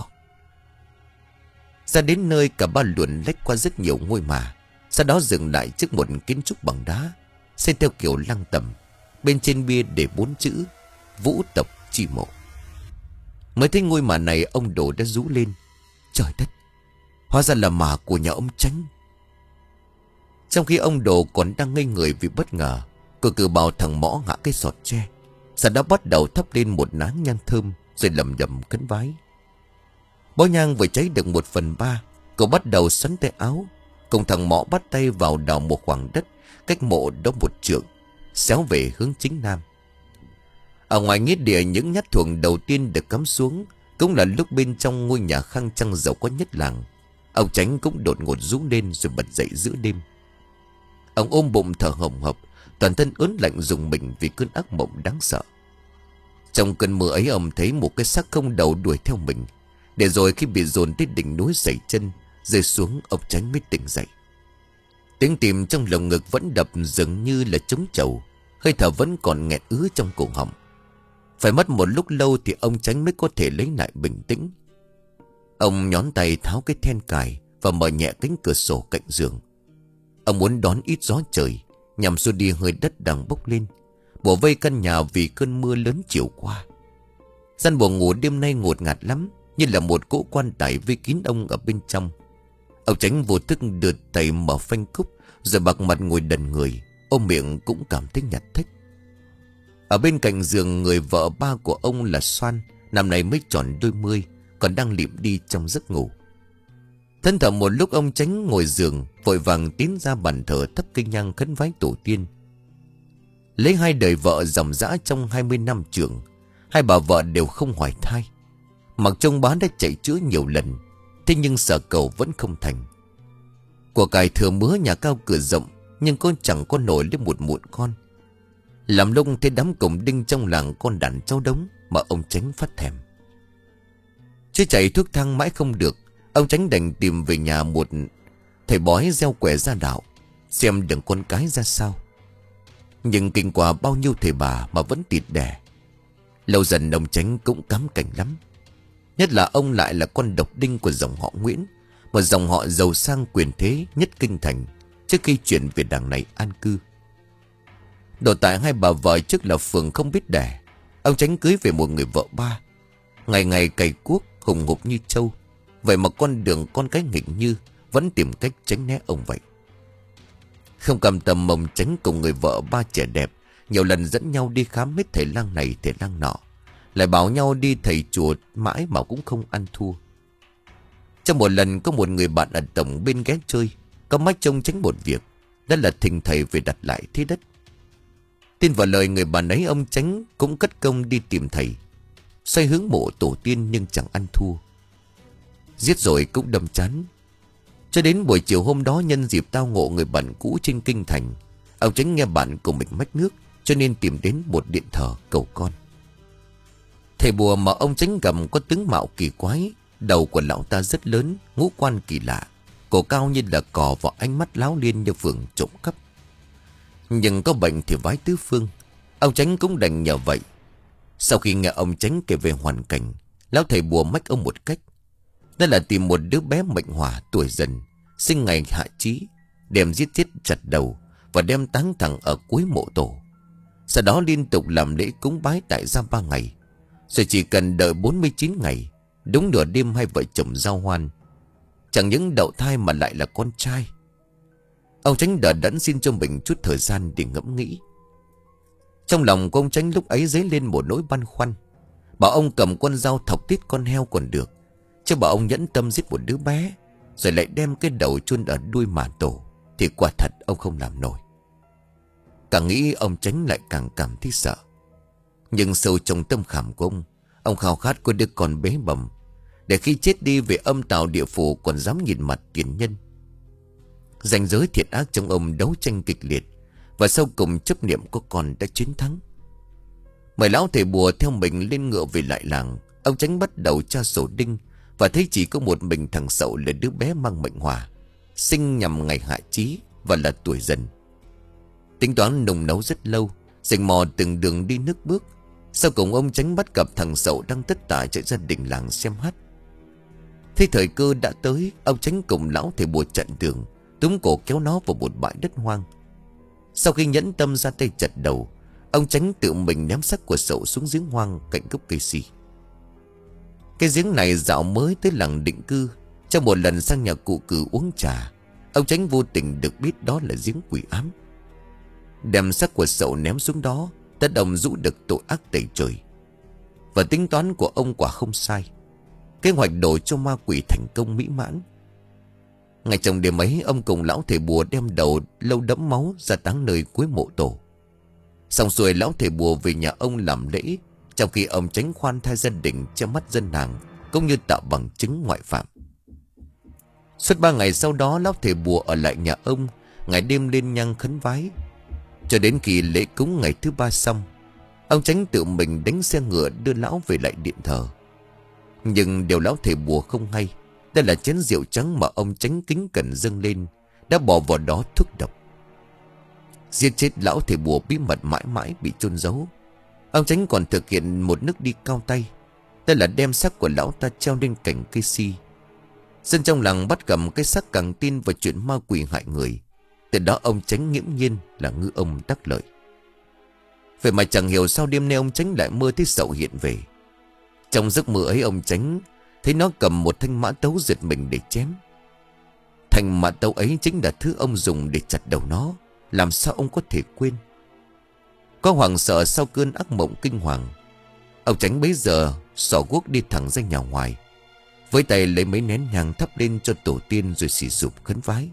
Ra đến nơi, cả ba luồn lách qua rất nhiều ngôi mả, sau đó dừng lại trước một kiến trúc bằng đá xây theo kiểu lăng tẩm. Bên trên bia để bốn chữ Vũ Tộc Chi Mộ. Mới thấy ngôi mả này, ông Đồ đã rú lên: Trời đất, hóa ra là mả của nhà ông Chánh. Trong khi ông Đồ còn đang ngây người vì bất ngờ, cô cử bảo thằng Mõ ngã cái sọt tre, sau đó bắt đầu thắp lên một nén nhang thơm rồi lầm nhầm khấn vái. Bó nhang vừa cháy được một phần ba, cô bắt đầu xoắn tay áo, cùng thằng Mõ bắt tay vào đào một khoảng đất cách mộ đó một trượng, xéo về hướng chính nam. Ở ngoài nghĩa địa, những nhát thuồng đầu tiên được cắm xuống cũng là lúc bên trong ngôi nhà khang trang giàu có nhất làng. Ông Chánh cũng đột ngột rú lên rồi bật dậy giữa đêm. Ông ôm bụng thở hồng hộc, toàn thân ớn lạnh rùng mình vì cơn ác mộng đáng sợ. Trong cơn mơ ấy, ông thấy một cái xác không đầu đuổi theo mình, để rồi khi bị dồn tới đỉnh núi sẩy chân rơi xuống, ông Chánh mới tỉnh dậy. Tiếng tim trong lồng ngực vẫn đập dường như là trống trầu, hơi thở vẫn còn nghẹt ứ trong cổ họng. Phải mất một lúc lâu thì ông Chánh mới có thể lấy lại bình tĩnh. Ông nhón tay tháo cái then cài và mở nhẹ cánh cửa sổ cạnh giường. Ông muốn đón ít gió trời, nhằm xua đi hơi đất đang bốc lên, bủa vây căn nhà vì cơn mưa lớn chiều qua. Gian buồng ngủ đêm nay ngột ngạt lắm, như là một cỗ quan tài vây kín ông ở bên trong. Ông Chánh vô thức đưa tay mở phanh cúc, rồi bạc mặt ngồi đần người, ôm miệng cũng cảm thấy nhạt thách. Ở bên cạnh giường, người vợ ba của ông là Xoan, năm nay mới tròn đôi mươi, còn đang lịm đi trong giấc ngủ. Thân thở một lúc, ông Chánh ngồi giường, vội vàng tiến ra bàn thờ thắp cây nhang khấn vái tổ tiên. Lấy hai đời vợ dòng dã trong hai mươi năm trưởng, hai bà vợ đều không hoài thai. Mặc trông bán đã chạy chữa nhiều lần, thế nhưng sợ cầu vẫn không thành. Của cải thừa mứa, nhà cao cửa rộng, nhưng con chẳng có nổi lên một muộn con. Làm lông thấy đám cổng đinh trong làng con đàn cháu đống mà ông Chánh phát thèm. Chưa chạy thuốc thang mãi không được, ông Chánh đành tìm về nhà một thầy bói gieo quẻ ra đạo, xem đường con cái ra sao, Nhưng kinh qua bao nhiêu thầy bà mà vẫn tịt đẻ. Lâu dần ông Chánh cũng cắm cảnh lắm. Nhất là ông lại là con độc đinh của dòng họ Nguyễn, một dòng họ giàu sang quyền thế nhất kinh thành trước khi chuyển về đằng này an cư. Đổ tại hai bà vợ trước là Phường không biết đẻ, ông Chánh cưới về một người vợ ba, ngày ngày cày cuốc hùng hục như trâu. Vậy mà con đường con cái nghịch như vẫn tìm cách tránh né ông vậy. Không cầm tầm, ông Chánh cùng người vợ ba trẻ đẹp nhiều lần dẫn nhau đi khám hết thầy lang này thầy lang nọ, lại bảo nhau đi thầy chùa mãi mà cũng không ăn thua. Trong một lần có một người bạn ở tổng bên ghé chơi, có mách trông Chánh một việc, đó là thỉnh thầy về đặt lại thế đất. Tin vào lời người bạn ấy, ông Chánh cũng cất công đi tìm thầy, xoay hướng mộ tổ tiên nhưng chẳng ăn thua. Giết rồi cũng đâm chán. Cho đến buổi chiều hôm đó, nhân dịp tao ngộ người bạn cũ trên kinh thành, ông Chánh nghe bạn của mình mách nước, cho nên tìm đến một điện thờ cầu con. Thầy bùa mà ông Chánh gặp có tướng mạo kỳ quái. Đầu của lão ta rất lớn, ngũ quan kỳ lạ, cổ cao như là cò và ánh mắt láo liên như phường trộm cắp. Nhưng có bệnh thì vái tứ phương, ông Chánh cũng đành nhờ vậy. Sau khi nghe ông Chánh kể về hoàn cảnh, lão thầy bùa mách ông một cách, đó là tìm một đứa bé mệnh hỏa tuổi dần, sinh ngày hạ chí, đem giết chết chặt đầu và đem táng thẳng ở cuối mộ tổ. Sau đó liên tục làm lễ cúng bái tại gia ba ngày, rồi chỉ cần đợi bốn mươi chín ngày, đúng nửa đêm hai vợ chồng giao hoan. Chẳng những đậu thai mà lại là con trai. Ông Chánh đờ đẫn xin cho mình chút thời gian để ngẫm nghĩ. Trong lòng của ông Chánh lúc ấy dấy lên một nỗi băn khoăn. Bảo ông cầm con dao thọc tiết con heo còn được, chứ bảo ông nhẫn tâm giết một đứa bé rồi lại đem cái đầu chôn ở đuôi mả tổ thì quả thật ông không làm nổi. Càng nghĩ ông Chánh lại càng cảm thấy sợ. Nhưng sâu trong tâm khảm của ông, ông khao khát có đứa con bé bầm, để khi chết đi về âm tào địa phủ còn dám nhìn mặt tiền nhân. Ranh giới thiện ác trong ông đấu tranh kịch liệt, và sau cùng chấp niệm của con đã chiến thắng. Mời lão thầy bùa theo mình lên ngựa về lại làng. Ông Chánh bắt đầu tra sổ đinh và thấy chỉ có một mình thằng Sậu là đứa bé mang mệnh hỏa, sinh nhằm ngày hạ chí và là tuổi dần. Tính toán nung nấu rất lâu, rình mò từng đường đi nước bước. Sau cùng ông Chánh bắt gặp thằng Sậu đang tất tả chạy ra đình làng xem hát. Thế thời cơ đã tới, ông Chánh cùng lão thầy bùa chặn đường, túm cổ kéo nó vào một bãi đất hoang. Sau khi nhẫn tâm ra tay chặt đầu, ông Chánh tự mình ném xác của Sậu xuống giếng hoang cạnh gốc cây si. Cái giếng này dạo mới tới làng định cư. Trong một lần sang nhà cụ Cử uống trà, ông Chánh vô tình được biết đó là giếng quỷ ám. Đem xác của Sậu ném xuống đó, tất ông rũ được tội ác tẩy trời. Và tính toán của ông quả không sai. Kế hoạch đổi cho ma quỷ thành công mỹ mãn. Ngày trong đêm ấy, ông cùng lão thầy bùa đem đầu lâu đẫm máu ra táng nơi cuối mộ tổ. Xong xuôi, lão thầy bùa về nhà ông làm lễ, trong khi ông Chánh khoan thai gia đình che mắt dân làng, cũng như tạo bằng chứng ngoại phạm. Suốt ba ngày sau đó, lão thầy bùa ở lại nhà ông, ngày đêm lên nhang khấn vái. Cho đến khi lễ cúng ngày thứ ba xong, ông Chánh tự mình đánh xe ngựa đưa lão về lại điện thờ. Nhưng điều lão thầy bùa không hay, đây là chén rượu trắng mà ông Chánh kính cẩn dâng lên đã bỏ vào đó thuốc độc. Giết chết lão thầy bùa bí mật mãi mãi bị chôn giấu. Ông Chánh còn thực hiện một nước đi cao tay, đây là đem xác của lão ta treo lên cành cây si. Dân trong làng bắt gặp cái xác càng tin vào chuyện ma quỷ hại người. Từ đó ông Chánh nghiễm nhiên là ngư ông đắc lợi. Vậy mà chẳng hiểu sao đêm nay ông Chánh lại mơ thấy Sậu hiện về. Trong giấc mơ ấy, ông Chánh thấy nó cầm một thanh mã tấu giật mình để chém. Thanh mã tấu ấy chính là thứ ông dùng để chặt đầu nó. Làm sao ông có thể quên? Có hoảng sợ sau cơn ác mộng kinh hoàng, ông Chánh bấy giờ xỏ guốc đi thẳng ra nhà ngoài, với tay lấy mấy nén nhang thắp lên cho tổ tiên rồi xì sụp khấn vái.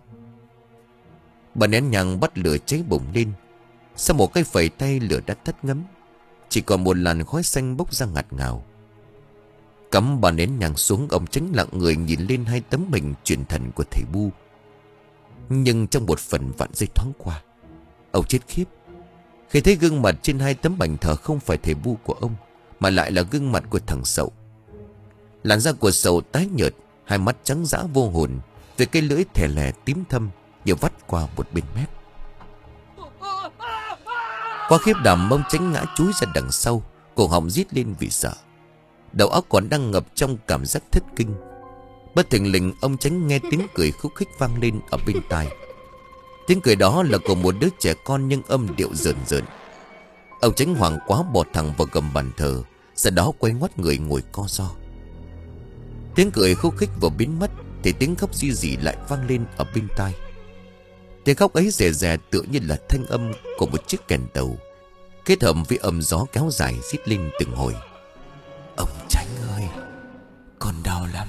Bà nén nhang bắt lửa cháy bùng lên. Sau một cái phẩy tay, lửa đã tắt ngấm, chỉ còn một làn khói xanh bốc ra ngạt ngào. Cắm bà nén nhang xuống, ông Chánh lặng người nhìn lên hai tấm mình truyền thần của thầy Bu. Nhưng trong một phần vạn giây thoáng qua, ông chết khiếp khi thấy gương mặt trên hai tấm bành thờ không phải thầy Bu của ông, mà lại là gương mặt của thằng Sậu. Làn da của Sậu tái nhợt, hai mắt trắng dã vô hồn, với cái lưỡi thè lè tím thâm như vắt qua một bên mép. Qua khiếp đảm, ông Chánh ngã chúi ra đằng sau, cổ họng rít lên vì sợ. Đầu óc còn đang ngập trong cảm giác thất kinh. Bất thình lình ông Chánh nghe tiếng cười khúc khích vang lên ở bên tai. Tiếng cười đó là của một đứa trẻ con nhưng âm điệu rờn rợn. Ông Chánh hoảng quá bò thẳng vào gầm bàn thờ, sau đó quay ngoắt người ngồi co ro. Tiếng cười khúc khích vừa biến mất thì tiếng khóc ri rỉ lại vang lên ở bên tai. Tiếng khóc ấy rè rè tựa như là thanh âm của một chiếc kèn tàu, kết hợp với âm gió kéo dài rít lên từng hồi. Ông Chánh ơi, con đau lắm.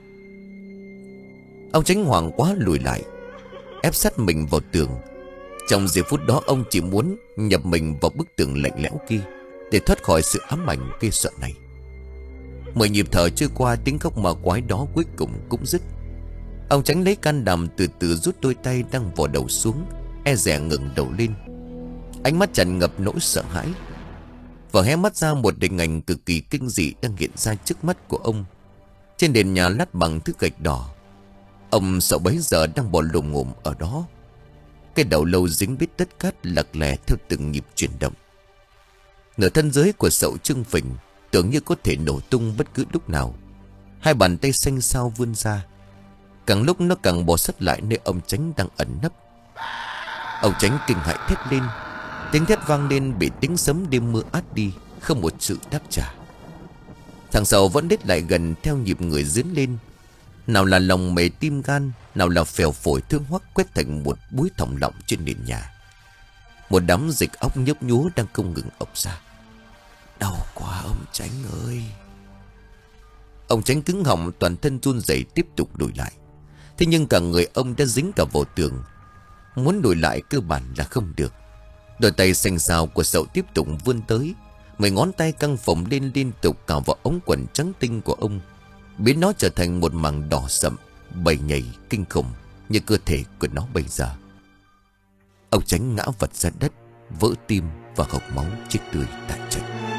Ông Chánh hoảng quá lùi lại, ép sát mình vào tường. Trong giây phút đó ông chỉ muốn nhập mình vào bức tường lạnh lẽo kia để thoát khỏi sự ám ảnh ghê sợ này. Mười nhịp thở trôi qua, tiếng khóc ma quái đó cuối cùng cũng dứt. Ông Chánh lấy can đảm từ từ rút đôi tay đang vò đầu xuống, e dè ngẩng đầu lên. Ánh mắt tràn ngập nỗi sợ hãi, và hé mắt ra một hình ảnh cực kỳ kinh dị đang hiện ra trước mắt của ông. Trên nền nhà lát bằng thứ gạch đỏ, ông sợ bấy giờ đang bò lồm ngồm ở đó. Cái đầu lâu dính bít đất cát lặc lè theo từng nhịp chuyển động. Nửa thân dưới của Sậu trưng phình, tưởng như có thể nổ tung bất cứ lúc nào. Hai bàn tay xanh xao vươn ra, càng lúc nó càng bò sát lại nơi ông Chánh đang ẩn nấp. Ông Chánh kinh hãi thét lên. Tiếng thét vang lên bị tiếng sấm đêm mưa át đi, không một sự đáp trả. Thằng Sậu vẫn đít lại gần theo nhịp người dướn lên. Nào là lòng mề tim gan, nào là phèo phổi thương hoắc quét thành một búi thòng lọng trên nền nhà. Một đám dịch óc nhấp nhúa đang không ngừng ộc ra. Đau quá ông Chánh ơi. Ông Chánh cứng họng, toàn thân run rẩy tiếp tục lùi lại. Thế nhưng cả người ông đã dính cả vào tường, muốn lùi lại cơ bản là không được. Đôi tay xanh xao của Sậu tiếp tục vươn tới, mười ngón tay căng phồng lên liên tục cào vào ống quần trắng tinh của ông, biến nó trở thành một mảng đỏ sậm, bầy nhầy kinh khủng như cơ thể của nó bây giờ. Ông Chánh ngã vật ra đất, vỡ tim và hộc máu chết tươi tại trận.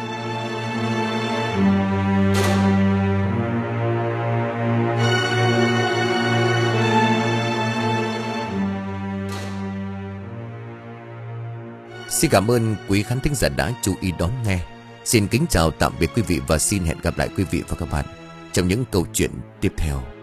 Xin cảm ơn quý khán thính giả đã chú ý đón nghe. Xin kính chào tạm biệt quý vị và xin hẹn gặp lại quý vị và các bạn trong những câu chuyện tiếp theo.